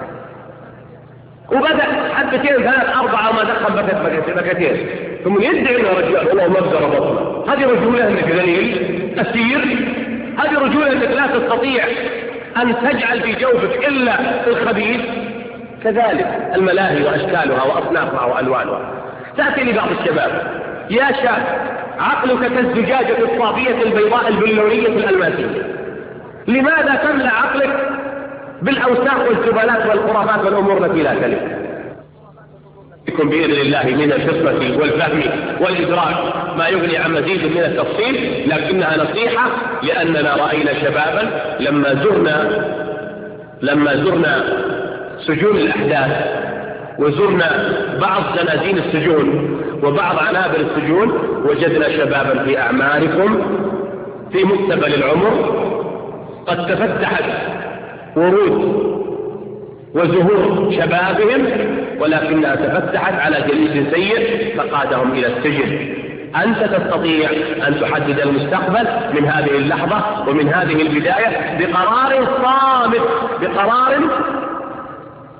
وبدأ حبتين 3 4 وما دخل بكتين ثم يدعي انه رجال والله مبدأ ربطنا. هذه رجولة انك ذليل اسير، هذه رجولة انك لا تستطيع ان تجعل في جوفك الا الخبيث. كذلك الملاهي واشكالها واصنافها والوانها. تأتي لبعض الشباب يا شاب عقلك كالزجاجة الصافية البيضاء البلورية الألماسية، لماذا تملأ عقلك بالأوساخ والزبالات والخرافات والأمور التي لا تليق؟ يكون بإذن الله من الخطة والفهم والإدراك ما يغني عن مزيد من التفصيل، لكنها نصيحة لأننا رأينا شبابا لما زرنا سجون الأحداث وزرنا بعض زنازين السجون وبعض عنابر السجون، وجدنا شبابا في أعماركم في مستقبل العمر قد تفتحت ورود وزهور شبابهم، ولكنها تفتحت على جليس سيء فقادهم إلى السجن. أنت تستطيع أن تحدد المستقبل من هذه اللحظة ومن هذه البداية بقرار صامت، بقرار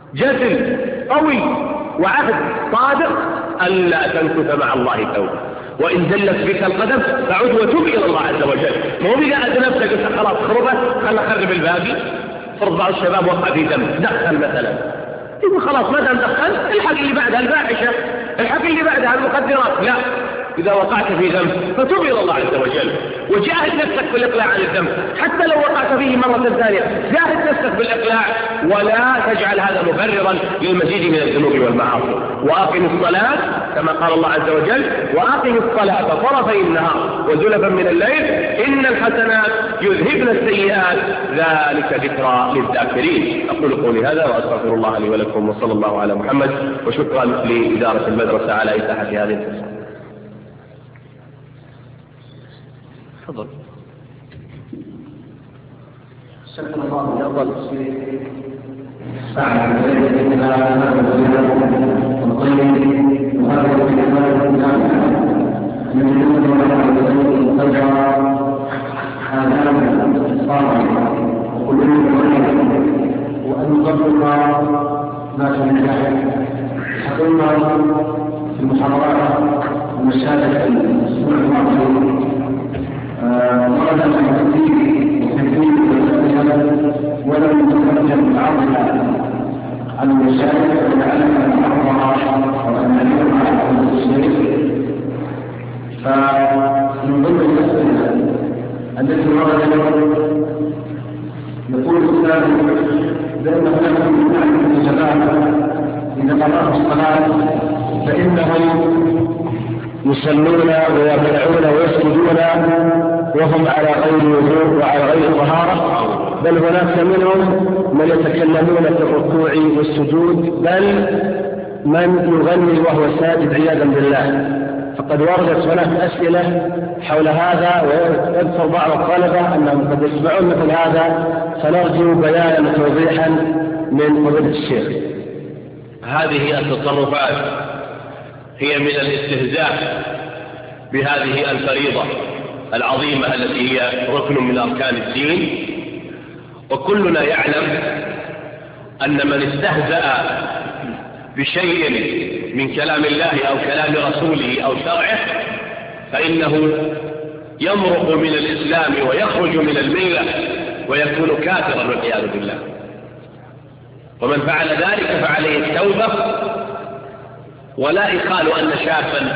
جزم قوي وعهد صادق ألا تنكث مع الله توبة. وإن زلت بك القدم فعد وتب إلى الله عز وجل. مو بإذا أذنبت قلت خلاص خربت خلنا خرب الباقي. فرض بعض الشباب وقع في ذنب دخل مثلا، يقول خلاص ما دام دخل الحق اللي بعدها الفاحشة، الحق اللي بعدها المخدرات. لا، إذا وقعت في ذنب فتوب إلى الله عز وجل وجاهد نفسك بالإقلاع عن الذنب، حتى لو وقعت فيه مرة ثانية جاهد نفسك بالإقلاع، ولا تجعل هذا مبررا للمزيد من الذنوب والمعاصي. وأقم الصلاة كما قال الله عز وجل: وأقم الصلاة طرفي النهار وزلفا من الليل إن الحسنات يذهبن السيئات ذلك ذكرى للذاكرين. أقول قولي هذا وأستغفر الله لي ولكم، وصلى الله على محمد، وشكرا لإدارة المدرسة على إتاحة هذه الفرصة. تفضل. شكرا الله لأفضل وأن نطبق ما في النجاح. حضرنا في المحاضرات ومشاهد الأسبوع الماضي ورد عن التدريب وتنفيذ الأسئلة ولم نتكلم بعضها عن المشاهد ولعلها نحفظها ونعلمها عن الشيء. فمن ضمن الأسئلة التي وردت يقول الإسلام بأن هناك من الجماعة إذا قرأوا الصلاة فإنهم يصلون ويركعون ويسجدون وهم على غير وضوء وعلى غير طهارة، بل هناك منهم من يتكلمون في الركوع والسجود، بل من يغني وهو ساجد عياذا بالله. فقد وردت هناك أسئلة حول هذا، ويذكر بعض الطلبة أنهم قد يسمعون مثل هذا، فنرجو بيانا وتوضيحا من فضيلة الشيخ. هذه التصرفات هي من الاستهزاء بهذه الفريضة العظيمة التي هي ركن من أركان الدين، وكلنا يعلم أن من استهزأ بشيء من كلام الله أو كلام رسوله أو شرعه فإنه يمرق من الإسلام ويخرج من الملة ويكون كافرا والعياذ بالله. ومن فعل ذلك فعليه التوبة، ولا يقال أن شابا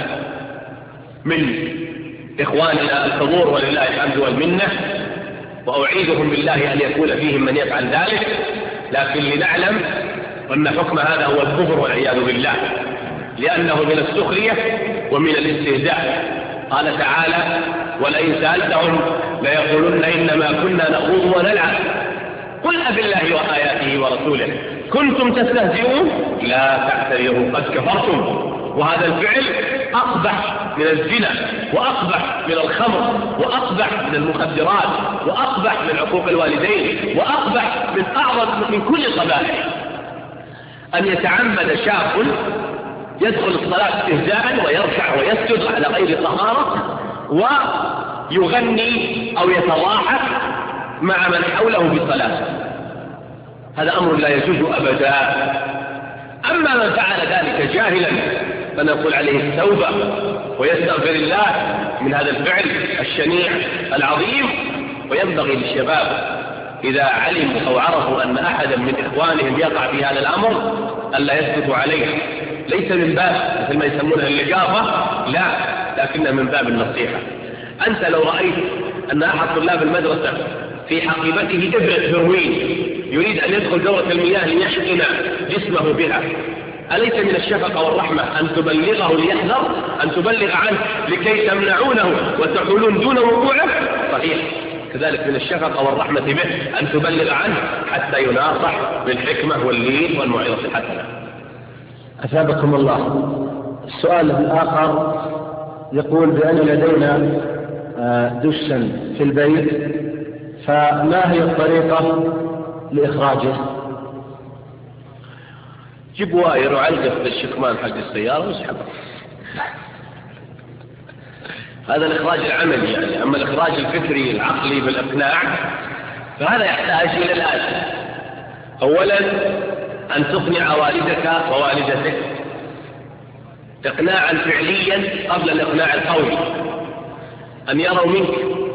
من إخواننا الحضور ولله الحمد والمنة، وأعيذهم بالله أن يكون فيهم من يفعل ذلك، لكن لنعلم أن حكم هذا هو الكفر والعياذ بالله، لأنه من السخرية ومن الاستهزاء. قال تعالى: ولئن سألتهم ليقولن إنما كنا نخوض ونلعب قل أبالله وآياته ورسوله كنتم تستهزئون لا تعتذروا قد كفرتم. وهذا الفعل أقبح من الزنا، وأقبح من الخمر، وأقبح من المخدرات، وأقبح من عقوق الوالدين، وأقبح من أعظم من كل القبائح. أن يتعمد شاب يدخل الصلاة استهزاء ويركع ويسجد على غير طهارة ويغني أو يتضاحك مع من حوله بصلاته، هذا أمر لا يجوز أبدا. أما من فعل ذلك جاهلا فنقول عليه التوبة ويستغفر الله من هذا الفعل الشنيع العظيم. وينبغي للشباب إذا علموا أو عرفوا أن أحدا من إخوانهم يقع في هذا الأمر ألا يسكتوا عليه، ليس من باب مثل ما يسمونها اللقافة، لا، لكنها من باب النصيحة. أنت لو رأيت أن أحد طلاب المدرسة في حقيبته إبرة هيروين يريد أن يدخل دورة المياه ليحقن جسمه بها، أليس من الشفقة والرحمة أن تبلغه ليحذر، أن تبلغ عنه لكي تمنعونه وتحولون دون وقوعه؟ صحيح، كذلك من الشفقة والرحمة به أن تبلغ عنه حتى يناصح بالحكمة واللين والموعظة الحسنة. أثابكم الله. السؤال الآخر يقول بأن لدينا دشا في البيت، فما هي الطريقة لإخراجه؟ جيب واير وعلقه في الشكمان حق السيارة واسحبه، هذا الإخراج العملي يعني. أما الإخراج الفكري العقلي بالإقناع فهذا يحتاج إلى الآتي: أولا أن تقنع والدك ووالدتك إقناعا فعليا قبل الإقناع القولي، أن يروا منك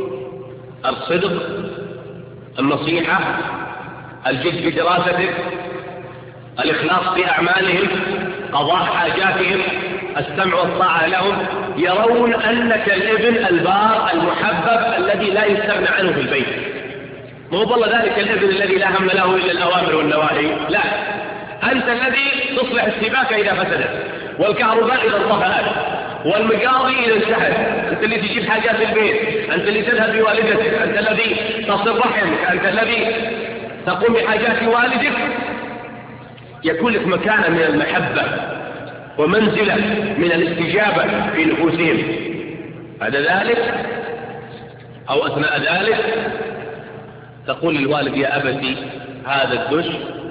الصدق، النصيحة، الجد في دراستك، الإخلاص في أعمالهم، قضاء حاجاتهم، السمع والطاعة لهم. يرون أنك الابن البار المحبب الذي لا يستغنى عنه في البيت. ما هو والله ذلك الابن الذي لا هم له إلا الأوامر والنواهي، لا، أنت الذي تصلح السباكة إذا فسدت، والكهرباء إذا انطفأت، والمقاضي إذا انتهت. أنت اللي تجيب حاجات البيت، أنت اللي تذهب بوالدتك، أنت الذي تصل رحمك، أنت الذي تقوم بحاجات والدك. يكون لك مكانة من المحبة ومنزلة من الاستجابة في نفوسهم. بعد ذلك أو أثناء ذلك تقول للوالد: يا أبتي هذا الدش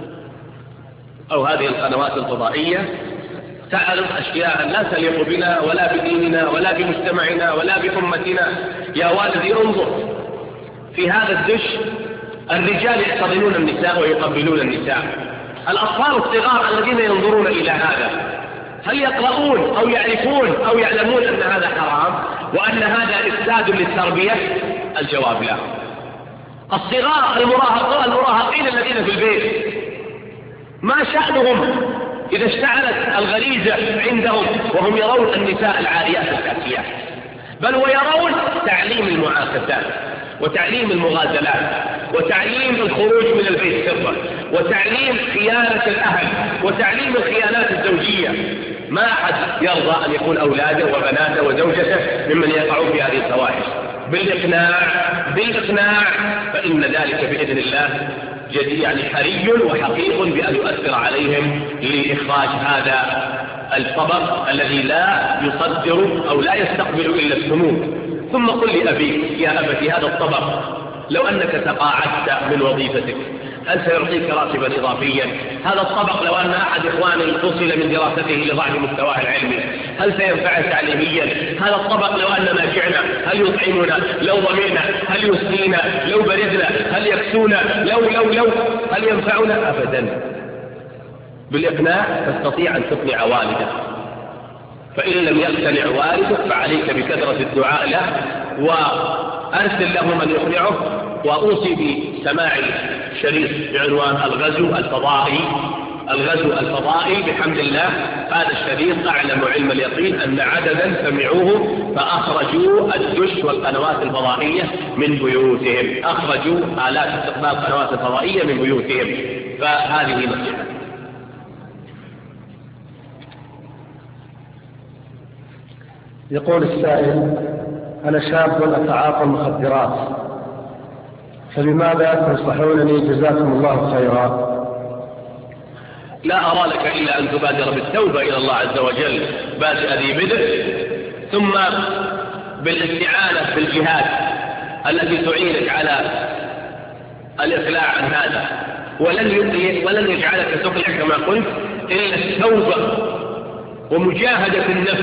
أو هذه القنوات الفضائية تعرض أشياء لا تليق بنا ولا بديننا ولا بمجتمعنا ولا بأمتنا. يا والدي انظر، في هذا الدش الرجال يحتضنون النساء ويقبلون النساء. الأطفال الصغار الذين ينظرون إلى هذا هل يقرؤون أو يعرفون أو يعلمون أن هذا حرام وأن هذا إفساد للتربية؟ الجواب لا. الصغار المراهقين الذين في البيت ما شأنهم إذا اشتعلت الغريزة عندهم وهم يرون النساء العاريات الكاسيات؟ بل ويرون تعليم المعاكسات وتعليم المغازلات وتعليم الخروج من البيت سرا وتعليم خيانة الأهل وتعليم الخيانات الزوجية. ما أحد يرضى أن يكون أولاده وبناته وزوجته ممن يقعون في هذه الفواحش. بالإقناع فإن ذلك بإذن الله يعني حري وحقيق بأن يؤثر عليهم لإخراج هذا الطبق الذي لا يصدر أو لا يستقبل إلا السموم. ثم قل لأبيك: يا أبتي هذا الطبق لو أنك تقاعدت من وظيفتك هل سيعطيك راتبا إضافيا؟ هذا الطبق لو أن أحد إخواني فصل من دراسته لضعف مستواه العلمي هل سينفعه تعليميا؟ هذا الطبق لو أننا جعنا هل يطعمنا؟ لو ضمينا هل يسقينا؟ لو بردنا هل يكسونا؟ لو هل ينفعنا؟ أبدا. بالإقناع تستطيع أن تقنع والدك، فإن لم يقتنع والدك فعليك بكثرة الدعاء له وأرسل له من يقنعه. وأوصي بسماع شريط بعنوان الغزو الفضائي. بحمد الله هذا الشريط أعلم علم اليقين أن عددا سمعوه فأخرجوا الدش والقنوات الفضائية من بيوتهم، أخرجوا آلات استقبال القنوات الفضائية من بيوتهم. فهذه نصيحة. يقول السائل: أنا شاب أتعاطى المخدرات، فلماذا تنصحونني جزاكم الله خيرا؟ لا أرى لك إلا أن تبادر بالتوبة إلى الله عز وجل بادئ ذي بدء، ثم بالاستعانة بالجهاد التي تعينك على الإقلاع عن هذا، ولن يجعلك تقلع كما قلت إلا التوبة ومجاهدة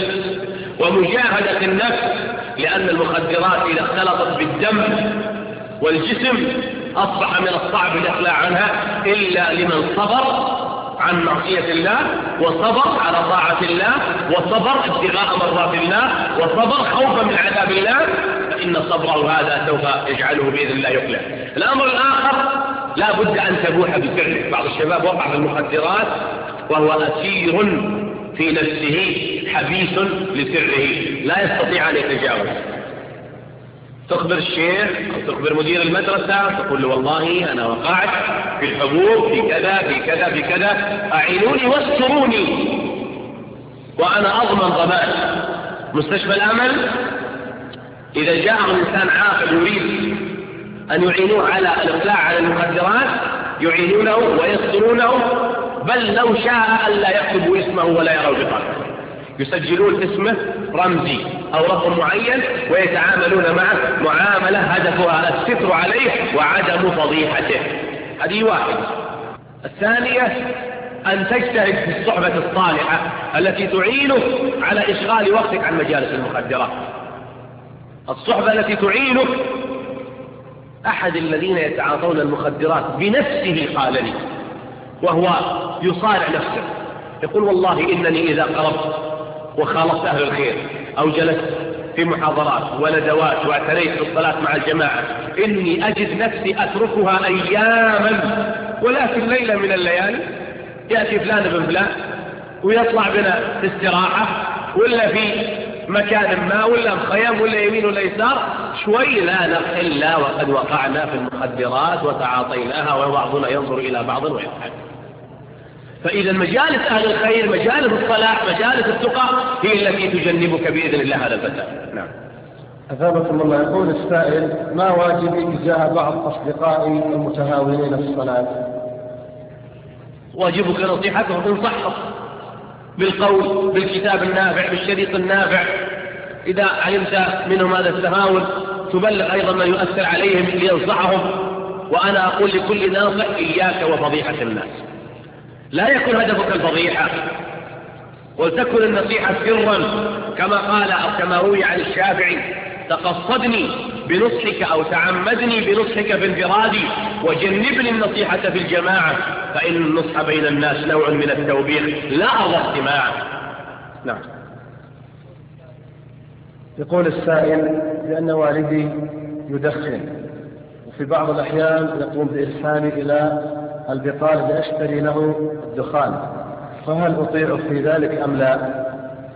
النفس، لأن المخدرات إذا اختلطت بالدم والجسم أصبح من الصعب الإقلاع عنها إلا لمن صبر عن معصية الله وصبر على طاعة الله وصبر ابتغاء مرضات الله وصبر خوفا من عذاب الله، فإن صبره هذا سوف يجعله بإذن الله يقلع. الأمر الآخر لا بد أن تبوح بسره. بعض الشباب وقع في المخدرات وهو أسير في نفسه حبيس لسره لا يستطيع أن يتجاوز. تخبر الشيخ أو تخبر مدير المدرسة تقول له: والله أنا وقعت في الحبوب في كذا في كذا في كذا، أعينوني واستروني وأنا أضمن ضمان. مستشفى الأمل إذا جاء إنسان عاقل يريد أن يعينوه على الإقلاع على المخدرات يعينونه ويسترونه، بل لو شاء ألا يكتبوا اسمه ولا يروا بطاقته، يسجلون اسمه رمزي أو رقم معين ويتعاملون معه معاملة هدفها الستر عليه وعدم فضيحته. هذه واحدة. الثانية أن تجتهد في الصحبة الصالحة التي تعينك على إشغال وقتك عن مجالس المخدرات. الصحبة التي تعينك، أحد الذين يتعاطون المخدرات بنفسه قال لي وهو يصارع نفسه، يقول: والله إنني إذا قربت وخالطت أهل الخير أو جلست في محاضرات وندوات واعتنيت بالصلاة مع الجماعة، إني أجد نفسي أتركها أياما، ولكن ليلة من الليالي يأتي فلان بن فلان ويطلع بنا في استراحة ولا في مكان ما ولا مخيم ولا يمين ولا يسار، شوي لا نرحل إلا وقد وقعنا في المخدرات وتعاطيناها وبعضنا ينظر إلى بعض ويضحك. فإذا مجالس أهل الخير، مجالس الصلاح، مجالس التقى هي التي تجنبك بإذن الله هذا الفساد. نعم. أثابكم الله. يقول السائل: ما واجبي تجاه بعض أصدقائي المتهاونين في الصلاة؟ واجبك نصيحتهم، تنصحهم بالقول، بالكتاب النافع، بالشريط النافع. إذا علمت منهم هذا التهاون تبلغ أيضا من يؤثر عليهم لينصحهم. وأنا أقول لكل ناصح: إياك وفضيحة الناس. لا يكون هدفك الفضيحة، ولتكن النصيحة سرا، كما قال أو كما روي عن الشافعي: تقصدني بنصحك أو تعمدني بنصحك في انفرادي، وجنبني النصيحة في الجماعة، فإن النصح بين الناس نوع من التوبيخ لا أرضى استماعا. نعم. يقول السائل: لأن والدي يدخن، وفي بعض الأحيان يقوم بإرسالي إلى البقال لأشتري له الدخان، فهل أطيع في ذلك أم لا؟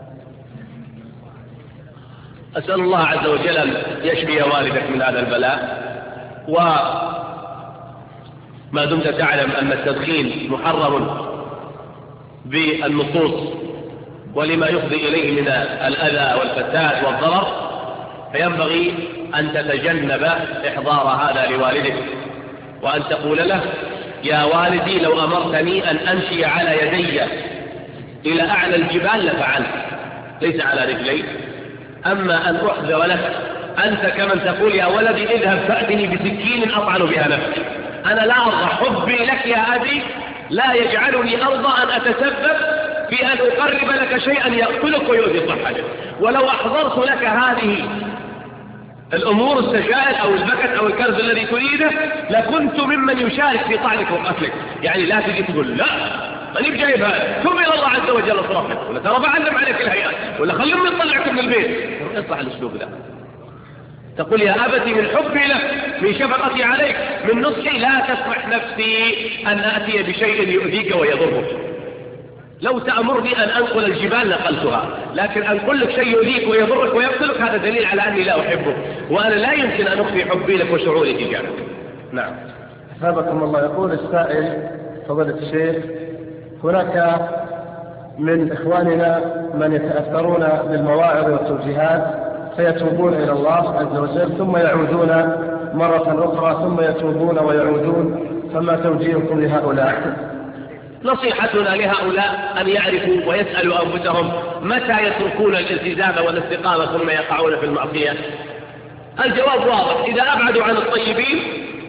أسأل الله عز وجل أن يشفي والدك من هذا البلاء. وما دمت تعلم أن التدخين محرم بالنصوص ولما يفضي إليه من الأذى والفساد والضرر، فينبغي أن تتجنب إحضار هذا لوالدك، وأن تقول له: يا والدي، لو أمرتني أن أمشي على يدي إلى أعلى الجبال لفعلت، ليس على رجلي. أما أن أحذر لك أنت كمن تقول: يا ولدي اذهب فأتني بسكين أطعن بها نفسي، أنا لا أرضى. حبي لك يا أبي لا يجعلني أرضى أن أتسبب في أن أقرب لك شيئا يقتلك ويؤذي صحتك. ولو أحضرت لك هذه الأمور، السجائر أو البكت أو الكرز الذي تريده، لكنت ممن يشارك في طعنك وقتلك. يعني لا تجي تقول: لا ماني بجايب هذا، ثم إلى الله عز وجل صرفك، ولا ترى بعلم عليك الهيئات، ولا خلهم يطلعك من البيت. اصلح الأسلوب ذا. تقول: يا أبتي من حبي لك، من شفقتي عليك، من نصحي، لا تسمح نفسي أن أتي بشيء يؤذيك ويضرك. لو تأمرني أن أنقل الجبال نقلتها، لكن أنقل لك شيء يؤذيك ويضرك ويقتلك، هذا دليل على أني لا أحبك، وأنا لا يمكن أن أخفي حبي لك وشعوري تجاهك. نعم. أثابكم الله. يقول السائل: فضيلة الشيخ، هناك من إخواننا من يتأثرون بالمواعظ والتوجيهات فيتوبون إلى الله عز وجل ثم يعودون مرة أخرى، ثم يتوبون ويعودون، فما توجيهكم لهؤلاء؟ نصيحتنا لهؤلاء أن يعرفوا ويسألوا أنفسهم متى يتركون الالتزام والاستقامة ثم يقعون في المعصية. الجواب واضح: إذا أبعدوا عن الطيبين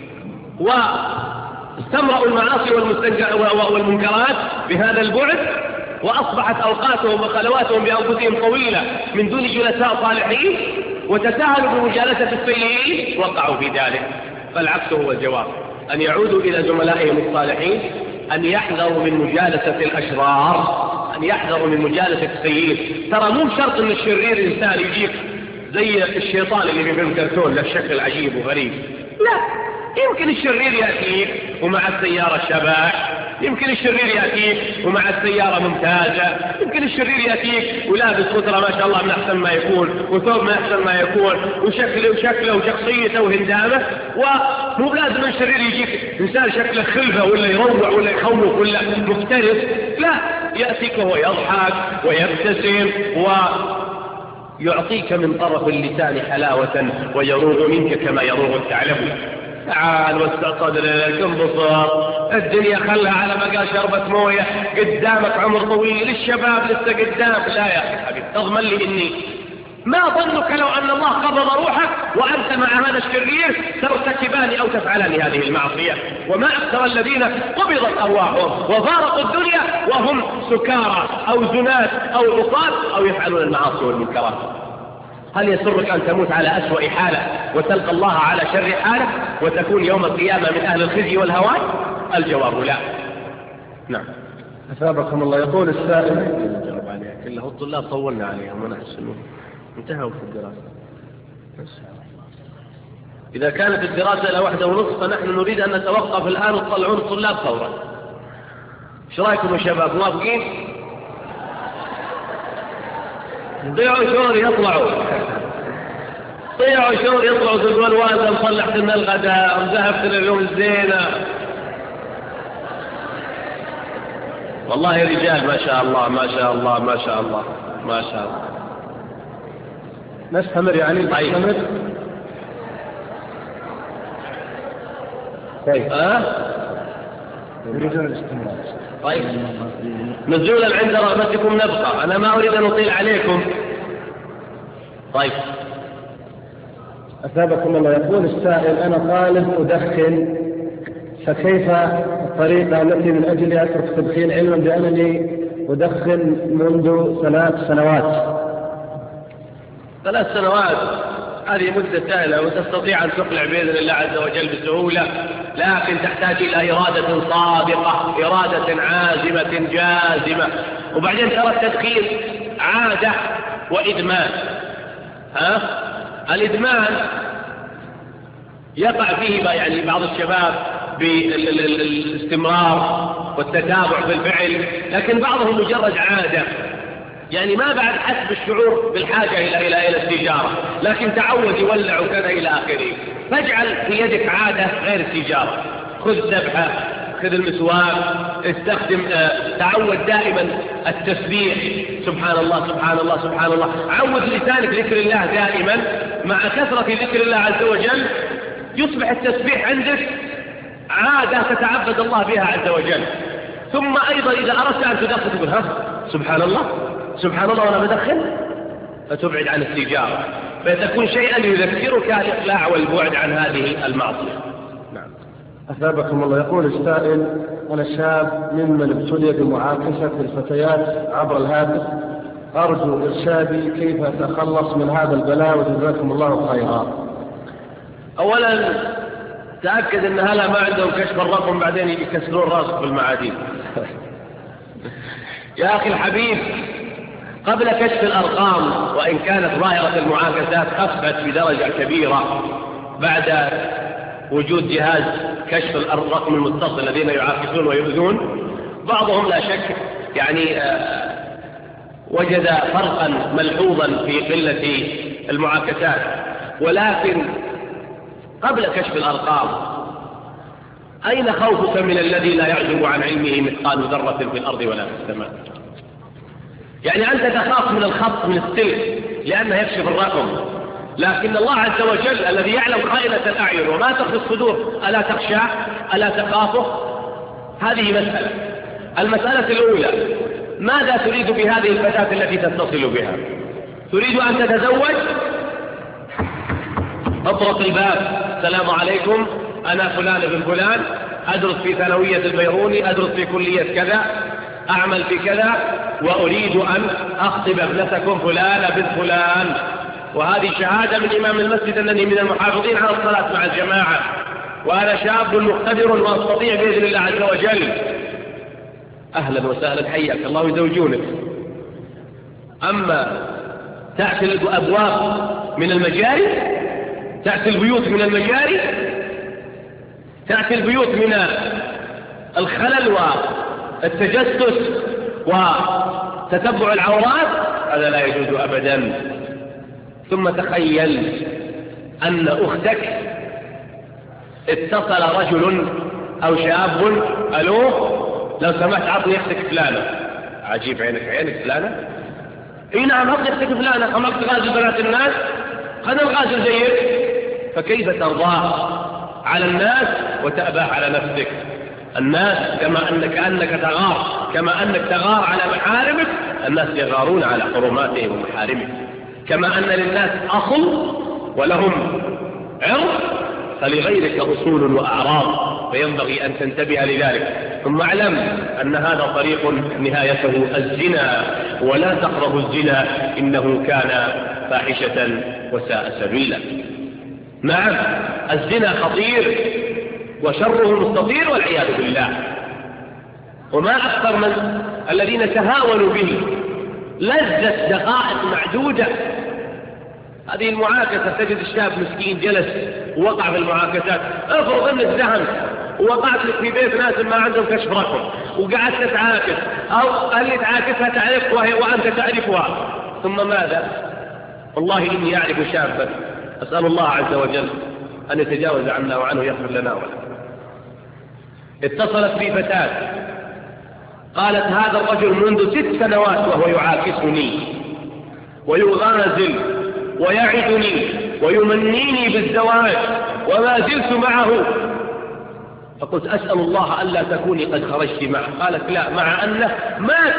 واستمرأوا المعاصي والمنكرات بهذا البعد، وأصبحت أوقاتهم وخلواتهم بأنفسهم طويلة من دون جلساء صالحين، وتساهلوا بمجالسة السيئين، وقعوا في ذلك. فالعكس هو الجواب: أن يعودوا إلى زملائهم الصالحين، أن يحذروا من مجالسة الأشرار، أن يحذروا من مجالسة السيئين. ترى مو شرط أن الشرير إنسان يجيك زي الشيطان اللي في فيلم كرتون له شكل عجيب وغريب، لا، يمكن الشرير يأتيك ومع السيارة شبح، يمكن الشرير يأتيك ومع السيارة ممتازة، يمكن الشرير يأتيك ولابس سترة ما شاء الله من أحسن ما يكون، وثوب من أحسن ما يكون، وشكله وشخصيته وهندامه. ومو لازم الشرير يجيك إنسان شكله خلفه ولا يروع ولا يخوف ولا مفترس، لا، يأتيك وهو يضحك ويبتسم ويعطيك من طرف اللسان حلاوة ويروغ منك كما يروغ الثعلب. تعال واستقد لك، انبسط، الدنيا خلها على مقا شربة موية، قدامك عمر طويل، الشباب لسه قدام. لا يا حبيبي، تضمن لي إني ما ظنك لو أن الله قبض روحك وأنت مع هذا الشرير ترتكبان أو تفعلان هذه المعصية. وما أكثر الذين قبضت أرواحهم وفارقوا الدنيا وهم سكارى أو زنات أو عصاة أو يفعلون المعاصي والمنكرات. هل يسرك أن تموت على أسوأ حالة وتلقى الله على شر حالة وتكون يوم القيامة من أهل الخزي والهوان؟ الجواب لا. نعم. أثابكم الله. يقول السائل: عليها كلها، والطلاب طولنا عليهم ونحس انه انتهوا في الدراسة. إذا كانت الدراسة إلى 1:30 فنحن نريد أن نتوقف الآن وتطلعون الطلاب فورا. ايش رايكم يا شباب؟ موافقين؟ ضيعوا شهور يطلعوا، ضيعوا شهور يطلعوا تقول والده مصلحت لنا الغداء وذهبت لليوم الزينة. والله يا رجال ما شاء الله ما شاء الله ما شاء الله ما شاء الله. نستمر يعني. طيب يريدون الاستمرار. طيب نزولا عند رغبتكم نبقى، أنا ما أريد أن أطيل عليكم. طيب أثابكم الله. يقول السائل: أنا طالب أدخن، فكيف الطريقة التي من أجلها أترك التدخين علما بأنني أدخن منذ 3 سنوات؟ 3 سنوات هذه مدة سهلة وتستطيع أن تقلع بإذن الله عز وجل بسهولة، لكن تحتاج إلى إرادة صادقة، إرادة عازمة جازمة. وبعدين ترى التدخين عادة وإدمان. الإدمان يقع فيه يعني بعض الشباب بالاستمرار والتتابع في الفعل، لكن بعضهم مجرد عادة، يعني ما بعد حس بالشعور بالحاجة إلى السيجارة، لكن تعود يولع وكذا إلى آخره. فاجعل في يدك عادة غير السيجارة، خذ ذبحة، خذ المسواك، استخدم، تعود دائما التسبيح، سبحان الله سبحان الله سبحان الله. عود لسانك ذكر الله دائما، مع كثرة ذكر الله عز وجل يصبح التسبيح عندك عادة تتعبد الله بها عز وجل. ثم أيضا إذا أردت أن تدخن تقول سبحان الله سبحان الله وأنا بدخن، فتبعد عن السيجارة، فتكون شيئا يذكرك الإقلاع والبعد عن هذه المعصية. نعم. أثابكم الله. يقول السائل: أنا شاب ممن ابتلي بمعاكسة الفتيات عبر الهاتف، أرجو إرشادي كيف أتخلص من هذا البلاء، وجزاكم الله خيرا. أولا تأكد أن هلا ما عندهم كشف الرقم بعدين يكسرون راسك بالمعادين. يا أخي الحبيب، قبل كشف الأرقام، وإن كانت ظاهرة المعاكسات خفت بدرجة كبيرة بعد وجود جهاز كشف الرقم المتصل الذين يعاكسون ويؤذون، بعضهم لا شك يعني وجد فرقا ملحوظا في قلة المعاكسات. ولكن قبل كشف الأرقام أين خوفك من الذي لا يعزب عن علمه مثقال ذرة في الأرض ولا في السماء؟ يعني أنت تخاف من الخط من السلك لأنه يكشف الرقم، لكن الله عز وجل الذي يعلم خائنة الأعين وما تخفي الصدور ألا تخشاه؟ ألا تخافه؟ هذه مسألة. المسألة الأولى: ماذا تريد بهذه الفتاة التي تتصل بها؟ تريد أن تتزوج؟ اطرق الباب: السلام عليكم، أنا فلان بن فلان، أدرس في ثانوية البيروني، أدرس في كلية كذا، أعمل في كذا، وأريد أن أخطب ابنتكم فلان بن فلان، وهذه شهادة من إمام المسجد أنني من المحافظين على الصلاة مع الجماعة، وأنا شاب مقتدر وأستطيع بإذن الله عز وجل. أهلا وسهلا، حياك الله، يزوجونك. أما تأتي الأبواب من المجاري، تأتي البيوت من المجاري، تأتي البيوت من الخلل والتجسس وتتبع العورات، هذا لا يجوز أبدا. ثم تخيل أن أختك اتصل رجل أو شاب: ألو لو سمحت عطني أختك فلانة. عجيب، عينك فلانة؟ إيه نعم، عطني أختك فلانة، أمرك تغازل بنات الناس، خذ الغازل زيك. فكيف ترضاه على الناس وتأباه على نفسك؟ الناس كأنك تغار، كما أنك تغار على محارمك، الناس يغارون على حرماتهم ومحارمك. كما أن للناس أصل ولهم عرض، فلغيرك أصول وأعراض، فينبغي أن تنتبه لذلك. ثم اعلم أن هذا طريق نهايته الزنا، ولا تقربوا الزنا إنه كان فاحشة وساء سبيلا. نعم، الزنا خطير وشره مستطير والعياذ بالله، وما أكثر من الذين تهاونوا به لذة دقائق معدودة. هذه المعاكسة، تجد الشاب مسكين جلس ووقع في المعاكسات. افرض انك ذهنت ووقعت لك في بيت ناس ما عندهم كشف رقم وقعدت تعاكس، او اللي تعاكسها تعرف وانت تعرفها، ثم ماذا؟ والله اني اعرف شابا اسال الله عز وجل ان يتجاوز عنا وعنه، يغفر لنا وله. اتصلت بي فتاة قالت هذا الرجل منذ 6 سنوات وهو يعاكسني ويغازل ويعدني ويمنيني بالزواج وما زلت معه. فقلت أسأل الله ألا تكوني قد خرجت معه. قالت لا، مع أنه ما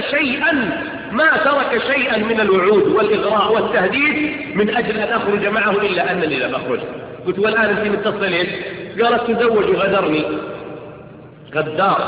ترك شيئا من الوعود والإغراء والتهديد من أجل أن أخرج معه إلا أنني لم أخرج. قلت والآن أنت متصل إيش؟ قالت تزوج وغدرني. غدار.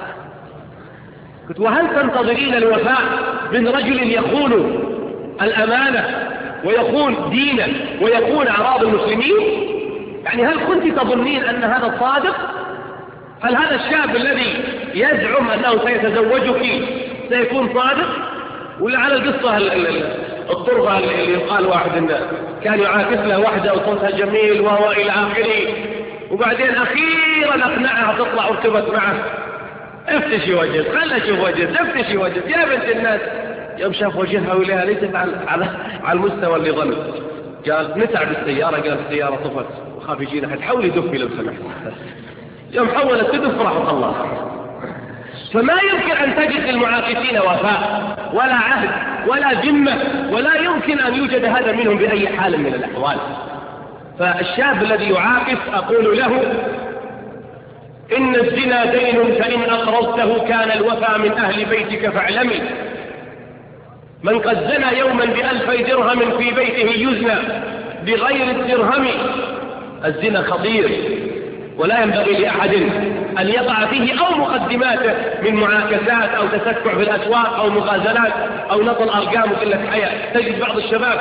قلت وهل تنتظرين الوفاء من رجل يخون الأمانة ويخون دينا ويخون أعراض المسلمين؟ يعني هل كنت تظنين أن هذا صادق؟ هل هذا الشاب الذي يزعم أنه سيتزوجك سيكون صادق؟ ولا على القصة الطرفة اللي يقال واحد إنه كان يعاكس له واحدة وصوتها جميل وهو إلى آخره، وبعدين أخيرا أقنعها تطلع وركبت معه. افتشي وجهك، خلنا نشوف وجهك، افتشي وجهك يا بنت الناس. يوم شاف وجهها وليها ليست على المستوى اللي ظن. قال نتعب السيارة، قال السيارة طفت وخاف يجينا حد، حولي دفي لو سمحت. يوم حولت تدف راح الله. فما يمكن أن تجد للمعاكسين وفاء ولا عهد ولا ذمة، ولا يمكن أن يوجد هذا منهم بأي حال من الأحوال. فالشاب الذي يعاكس أقول له إن الزنا دين فإن أقرضته كان الوفى من أهل بيتك فاعلمي. من قد زنى يوما ب2000 درهم في بيته يزنى بغير الدرهم. الزنا خطير ولا ينبغي لأحد أن يقع فيه أو مقدماته من معاكسات أو تسكع في الأسواق أو مغازلات أو نقل أرقام وقلة حياة. تجد بعض الشباب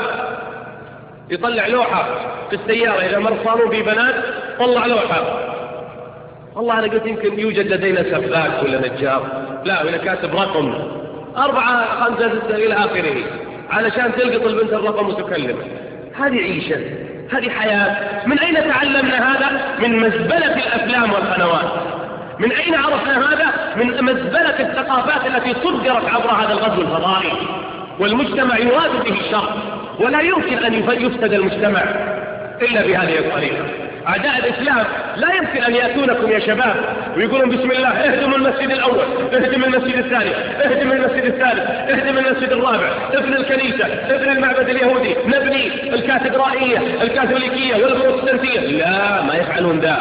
يطلع لوحة في السيارة إذا مر صالون في بنات طلع لوحة. والله أنا قلت يمكن يوجد لدينا سفاك ولا نجار، لا ولا كاتب رقم 4 5 6 إلى آخره علشان تلقط البنت الرقم وتكلمه. هذه عيشة، هذه حياة. من أين تعلمنا هذا؟ من مزبلة الأفلام والقنوات. من أين عرفنا هذا؟ من مزبلة الثقافات التي صدرت عبر هذا الغزو الفضائي. والمجتمع يراد به الشر، ولا يمكن أن يفسد المجتمع إلا بهذه الطريقة. أعداء الإسلام لا يمكن أن يأتونكم يا شباب ويقولون بسم الله اهدموا المسجد الأول، اهدم المسجد الثاني، اهدم المسجد الثالث، اهدم المسجد الرابع، ابن الكنيسة، ابن المعبد اليهودي، نبني الكاتدرائية الكاثوليكية والبروتستانتية. لا، ما يفعلون ذا.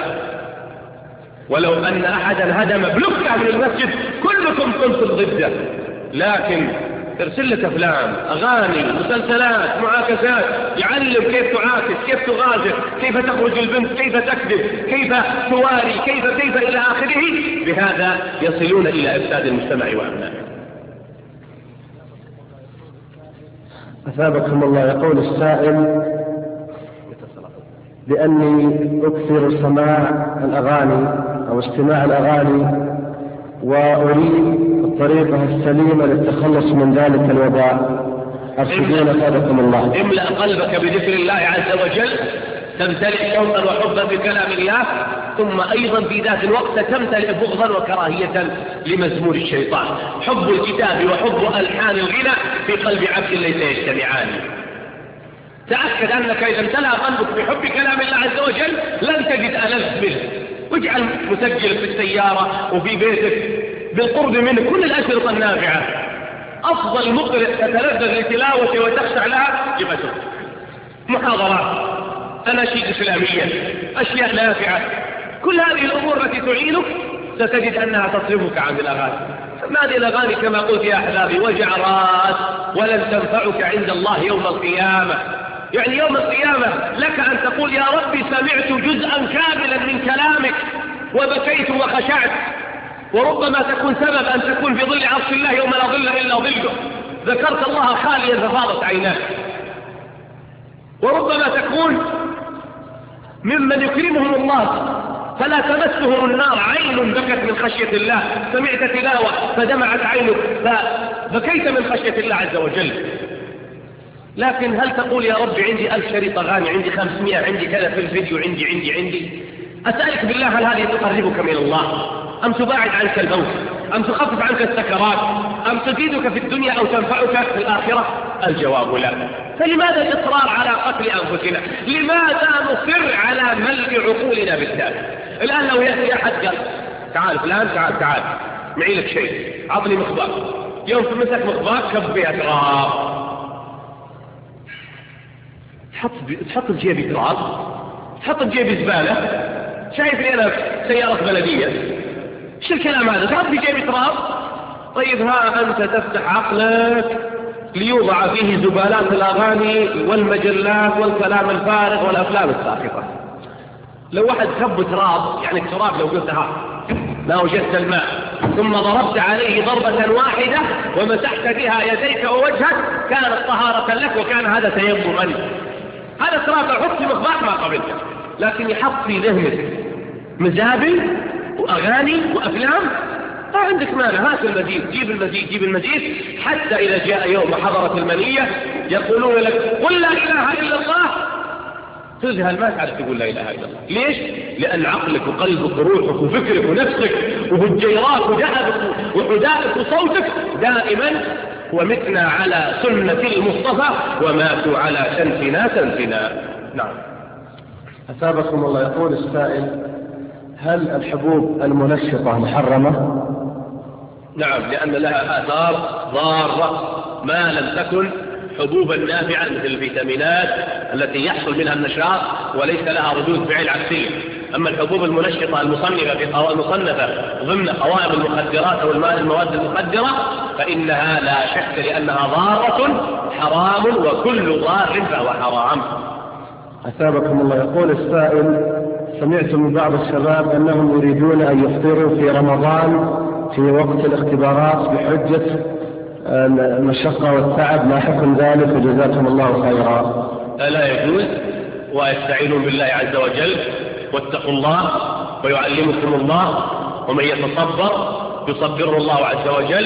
ولو أن أحدا هدم بلوكة من المسجد كلكم كنتم ضده. لكن ترسل لك أفلام، أغاني، مسلسلات، معاكسات، يعلم كيف تعاكس، كيف تغازل، كيف تخرج البنت، كيف تكذب، كيف تواري، كيف إلى آخره. بهذا يصلون إلى إفساد المجتمع وأبنائه. أثابكم الله. يقول السائل بأني أكثر سماع الأغاني أو استماع الأغاني وأريد الطريقة السليمة للتخلص من ذلك الوباء، أرشدون أثابكم الله. املأ قلبك بذكر الله عز وجل، تمتلئ شوقا وحبا بكلام الله، ثم أيضا في ذات الوقت تمتلئ بغضا وكراهية لمزمور الشيطان. حب الكتاب وحب ألحان الغنى في قلب عبد ليس يجتمعان. تأكد أنك إذا امتلأ قلبك بحب كلام الله عز وجل لن تجد ألذ منه. واجعل مسجل في السيارة وفي بيتك بالقرب منه كل الأشرطة النافعة. أفضل مقرئ تتلذذ لتلاوته وتخشع لها جبته. محاضرات، أناشيد إسلامية، أشياء نافعة، كل هذه الأمور التي تعينك ستجد أنها تصرفك عن الأغاني. هذه الأغاني كما قلت يا أحبابي وجع راس، ولن تنفعك عند الله يوم القيامة. يعني يوم القيامة لك أن تقول يا ربي سمعت جزءا كاملا من كلامك وبكيت وخشعت، وربما تكون سبب أن تكون في ظل عرش الله يوم لا ظل إلا ظله، ذكرت الله خاليا ففاضت عيناك. وربما تكون ممن يكرمهم الله فلا تمسهم النار، عين بكت من خشية الله، سمعت تلاوة فدمعت عينك بكيت من خشية الله عز وجل. لكن هل تقول يا رب عندي 1000 شريط أغاني، عندي 500، عندي كذا في الفيديو، عندي؟ أسألك بالله هل هذه تقربك من الله أم تباعد عنك الموت أم تخفف عنك السكرات أم تفيدك في الدنيا أو تنفعك في الآخرة؟ الجواب لا. فلماذا الإصرار على قتل أنفسنا؟ لماذا نصر على ملء عقولنا بالتالي؟ الآن لو يأتي أحد قال تعال فلان تعال معي لك شيء، عطني مخباك. يوم تمسك مخباك كب فيها تراب، تحط بجيبي تراب، تحط بجيبي زبالة، شايف لي أنا سيارة بلدية، شو الكلام هذا؟ تحط بجيبي تراب. طيب ها أنت تفتح عقلك ليوضع فيه زبالات الأغاني والمجلات والكلام الفارغ والأفلام الساقطة. لو واحد كب تراب، يعني التراب لو قلتها ما وجدت الماء ثم ضربت عليه ضربة واحدة ومسحت بها يديك ووجهك كانت طهارة لك وكان هذا تيمما. هذا التراب لو حط في مخباك ما قبلته، لكن يحط في ذهنك مزابل وأغاني وأفلام، ما عندك مانع، هات المزيد، جيب المزيد، حتى إذا جاء يوم حضرت المنية يقولون لك قل لا إله إلا الله، تذهل ما تعرف تقول لا إله إلا الله. ليش؟ لأن عقلك وقلبك وروحك وفكرك ونفسك وهجيرات وذهبك وحدائك وصوتك دائما ومتنا على سنة المصطفى وماتوا على سنتنا. نعم. أثابكم الله. يقول السائل: هل الحبوب المنشطة محرمة؟ نعم، لأن لها آثار ضارة ما لم تكن حبوبا نافعة مثل الفيتامينات التي يحصل منها النشاط وليس لها ردود فعل عكسية. أما الحبوب المنشطة المصنفة ضمن قوائم المخدرات أو المواد المخدرة فإنها لا شك لأنها ضارة حرام، وكل ضار فهو حرام. أثابكم الله. يقول السائل: سمعت من بعض الشباب أنهم يريدون أن يفطروا في رمضان في وقت الاختبارات بحجة المشقة والتعب، ما حكم ذلك وجزاكم الله خيرا؟ لا يجوز، ويستعينون بالله عز وجل واتقوا الله ويعلمكم الله، ومن يتصبر يصبره الله عز وجل.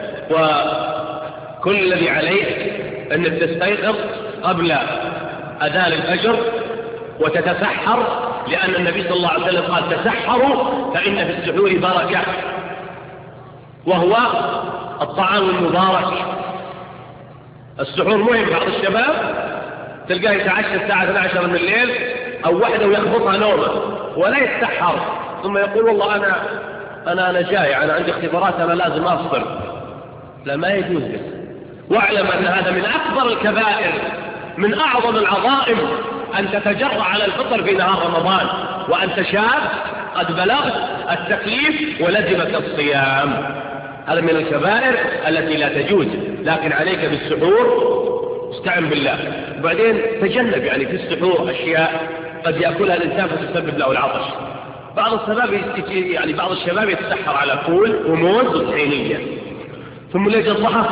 وكل الذي عليه أنك تستيقظ قبل أذان الفجر وتتسحر، لأن النبي صلى الله عليه وسلم قال تسحروا فإن في السحور بركة، وهو الطعام المبارك. السحور مهم. بعض الشباب تلقاه يتعشى الساعة 12 من الليل أو 1 ويخبطها نومه ولا يتسحر، ثم يقول والله أنا جائع، أنا عندي اختبارات، أنا لازم أفطر. لا، ما يجوز لك. واعلم أن هذا من أكبر الكبائر، من أعظم العظائم أن تتجرأ على الفطر في نهار رمضان وأنت شاب قد بلغت التكليف ولزمك الصيام. هذا من الكبائر التي لا تجوز. لكن عليك بالسحور، استعن بالله. وبعدين تجنب يعني في السحور أشياء قد يأكلها الإنسان فتسبب له العطش. بعض الشباب يتسحر على فول وموز وطحينية، ثم يجي الضحى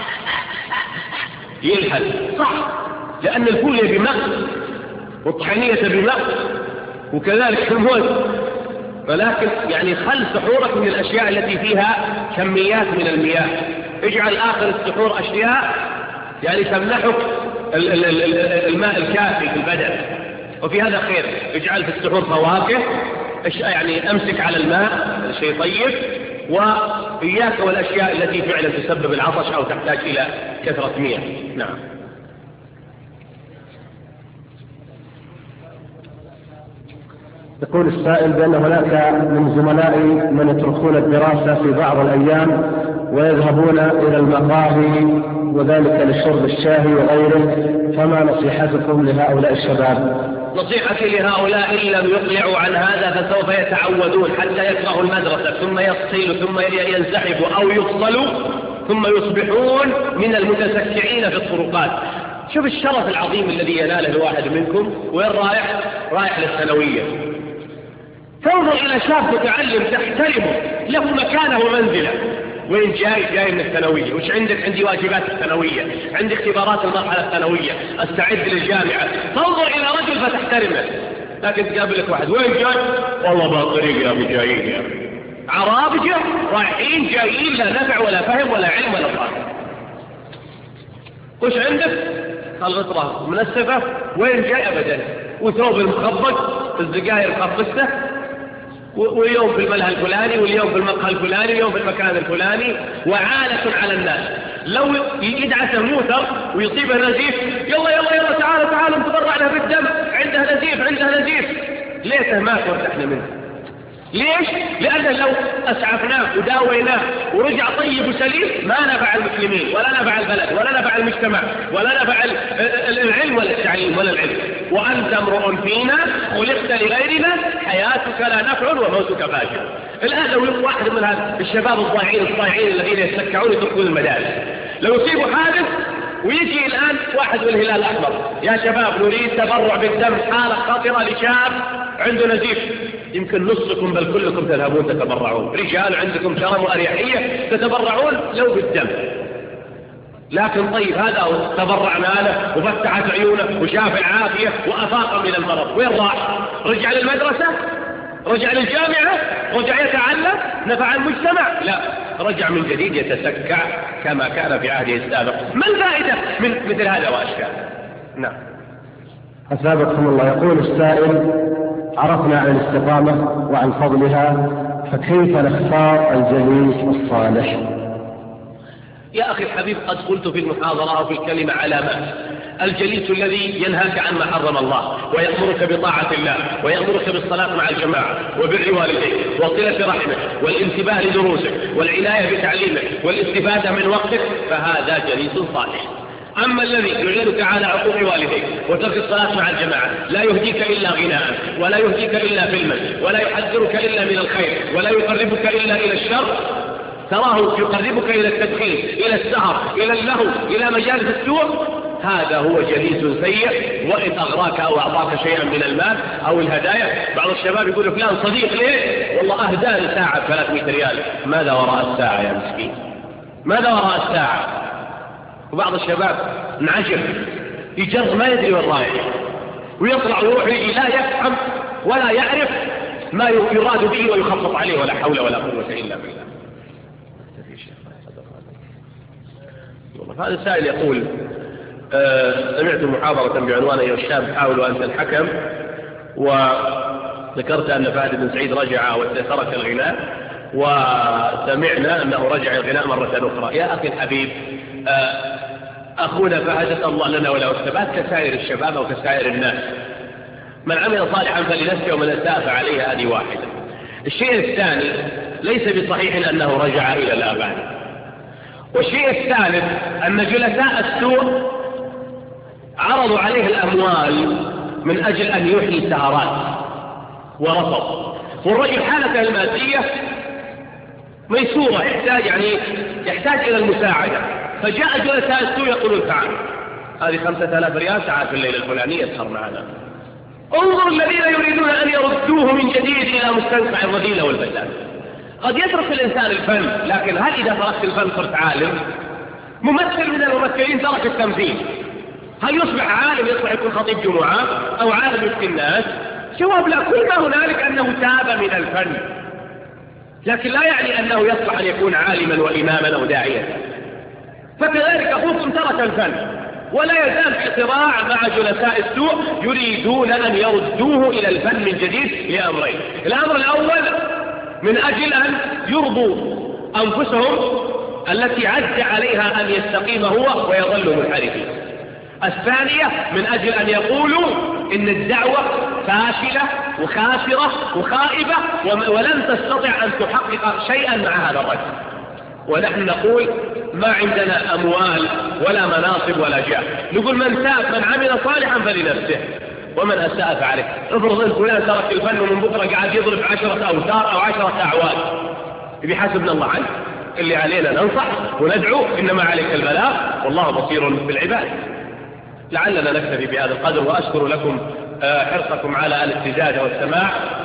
يلحد. صح، لأن الفول يبي ماء والطحينية تبي ماء وكذلك الموز. ولكن يعني خل سحورك من الأشياء التي فيها كميات من المياه. اجعل آخر السحور أشياء يعني تمنحك الماء الكافي في البدن، وفي هذا خير. اجعل في السحور فواكه، يعني أمسك على الماء، شيء طيب، وإياك والأشياء التي فعلا تسبب العطش أو تحتاج إلى كثرة مياه. نعم. يقول السائل بأن هناك من زملائي من يتركون الدراسة في بعض الأيام ويذهبون إلى المقاهي وذلك لشرب الشاي وغيره، فما نصيحتكم لهؤلاء الشباب؟ نصيحتي لهؤلاء إن لم يقلعوا عن هذا فسوف يتعودون حتى يكرهوا المدرسة، ثم يفصلوا، ثم ينسحبوا أو يفصلوا، ثم يصبحون من المتسكعين في الطرقات. شوف الشرف العظيم الذي يناله الواحد منكم، وين رايح للثانوية. تنظر إلى شاب متعلم تحترمه، له مكانه ومنزله، وين جاي من الثانوية. وش عندك؟ عندي واجبات الثانوية، عندي اختبارات المرحلة الثانوية، استعد للجامعة. تنظر إلى رجل فتحترمه، لكن تقابلك واحد وين جاي؟ والله بالطريق يا أبي جايين يا أخي. عرابجة رايحين جايين، لا نفع ولا فهم ولا علم ولا طاقة. وش عندك؟ الغطرة منسفة، وين جاي أبدا، وثوب المخبط، الزقاير مخبصته، واليوم في الملهى الفلاني، واليوم في المقهى الفلاني، واليوم في المكان الفلاني، وعالة على الناس. لو يدعس الموتر ويصيبه نزيف، يلا يلا يلا تعالوا نتبرع له بالدم، عنده نزيف. ليته مات وارتحنا منه. ليش؟ لأن لو أسعفناه وداويناه ورجع طيب وسليم ما نفع المسلمين ولا نفع البلد ولا نفع المجتمع ولا نفع العلم ولا التعليم ولا العلم. وأنت امرؤ فينا خلقت لغيرنا، حياتك لا نفع وموتك فاجر. الآن لو واحد من هذا الشباب الصايعين الذين يتسكعون يتركون المدارس، لو يصيبوا حادث ويجي الآن واحد من الهلال الأحمر، يا شباب نريد تبرع بالدم، حالة خطرة لشاب عنده نزيف، يمكن نصكم بل كلكم تذهبون تتبرعون، رجال عندكم كرم وأريحية تتبرعون لو بالدم. لكن طيب هذا تبرعنا له وفتحت عيونه وشاف العافية وأفاق من المرض، وين راح؟ رجع للمدرسة؟ رجع للجامعة؟ رجع يتعلم؟ نفع المجتمع؟ لا، رجع من جديد يتسكع كما كان في عهده السابق. ما الفائدة من مثل هذا وأشكال؟ نعم. أثابكم الله. يقول السائل: عرفنا عن الاستقامة وعن فضلها، فكيف نختار الجليس الصالح؟ يا أخي الحبيب، قد قلت في المحاضرة أو في الكلمة علامات. الجليس الذي ينهاك عن ما حرم الله ويأمرك بطاعة الله ويأمرك بالصلاة مع الجماعة وبر والديك وصلة رحمك والانتباه لدروسك والعناية بتعليمك والاستفادة من وقتك، فهذا جليس صالح. أما الذي يعينك على عقوق والديك وترك الصلاة مع الجماعة لا يهديك إلا غناء ولا يهديك إلا فيلما ولا يحذرك إلا من الخير ولا يقربك إلا إلى الشر، تراه يقربك إلى التدخين، إلى السهر، إلى اللهو، إلى مجالس السوء، هذا هو جليس سيء. وإن أغراك أو أعطاك شيئا من المال أو الهدايا، بعض الشباب يقول فلان صديق ليه؟ والله أهداني ساعة 300 ريال. ماذا وراء الساعة يا مسكين؟ ماذا وراء الساعة؟ وبعض الشباب انعجب يجر ما يدري وين رايح، ويطلع ويروح يجي لا يفهم ولا يعرف ما يراد به ويخطط عليه، ولا حول ولا قوة إلا بالله. هذا السائل يقول: سمعت محاضرة بعنوان أيها الشاب حاولوا أنت الحكم، وذكرت أن فهد بن سعيد رجع وترك الغناء، وسمعنا أنه رجع الغناء مرة أخرى. يا أخي الحبيب، أخونا فهد الله لنا وله الثبات كسائر الشباب أو كسائر الناس، من عمل صالحا فلنفسه ومن أساء فعليه، هذه واحدة. الشيء الثاني، ليس بصحيح أنه رجع إلى الآباء. والشيء الثالث أن جلساء السوء عرضوا عليه الأموال من أجل أن يحيي سهرات ورفض، والرجل حالته المادية ميسورة، يحتاج إلى المساعدة، فجاء جلساء السوء يقولون: تعال هذه 5000 ريال، تعال في الليلة الفلانية اسهر معنا. انظر الذين يريدون أن يردوه من جديد إلى مستنقع الرذيلة والفساد. قد يترك الإنسان الفن، لكن هل إذا تركت الفن صرت عالم؟ ممثل من الممثلين ترك التمثيل، هل يصبح عالم، يصبح يكون خطيب جمعة أو عالم يفتي الناس؟ جواب لا، كل ما هنالك أنه تاب من الفن، لكن لا يعني أنه يصلح أن يكون عالما وإماما أو داعيا. فكذلك أخوكم ترك الفن ولا يزال في صراع مع جلساء السوء يريدون أن يردوه إلى الفن من جديد لأمرين: الأمر الأول من أجل أن يرضوا أنفسهم التي عز عليها أن يستقيم هو ويظل منحرفين. الثانية من أجل أن يقولوا إن الدعوة فاشلة وخاسرة وخائبة ولن تستطيع أن تحقق شيئا مع هذا الرجل. ونحن نقول: ما عندنا أموال ولا مناصب ولا جاه، نقول: من تاب من عمل صالحا فلنفسه ومن أساء فعليه. افرض أن فلان ترك الفن ومن بكرة قاعد يضرب 10 أوتار أو 10 أعواد، بحسبنا الله عنه. اللي علينا ننصح وندعو، إنما عليك البلاغ والله بصير بالعباد. لعلنا نكتفي بهذا القدر، وأشكر لكم حرصكم على الاستزادة والسماع.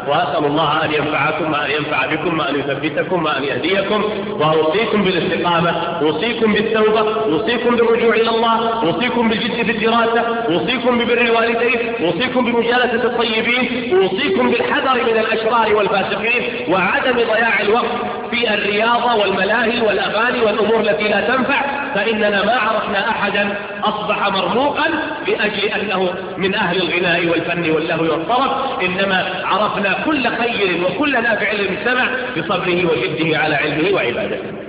وأسأل الله أن ينفعكم وأن ينفع بكم وأن يثبتكم وأن يهديكم. وأوصيكم بالاستقامة، أوصيكم بالتوبة، أوصيكم بالرجوع إلى الله، أوصيكم بالجد في الدراسة، أوصيكم ببر الوالدين، أوصيكم بمجالسة الطيبين، أوصيكم بالحذر من الأشرار والفاسقين، وعدم ضياع الوقت في الرياضة والملاهي والأغاني والأمور التي لا تنفع، فإننا ما عرفنا أحدا أصبح مرموقا لأجل أنه من أهل الغناء والفن واللهو والطرب، إنما عرفنا كل خير وكل نافع للمجتمع بصبره وجده على علمه وعبادته.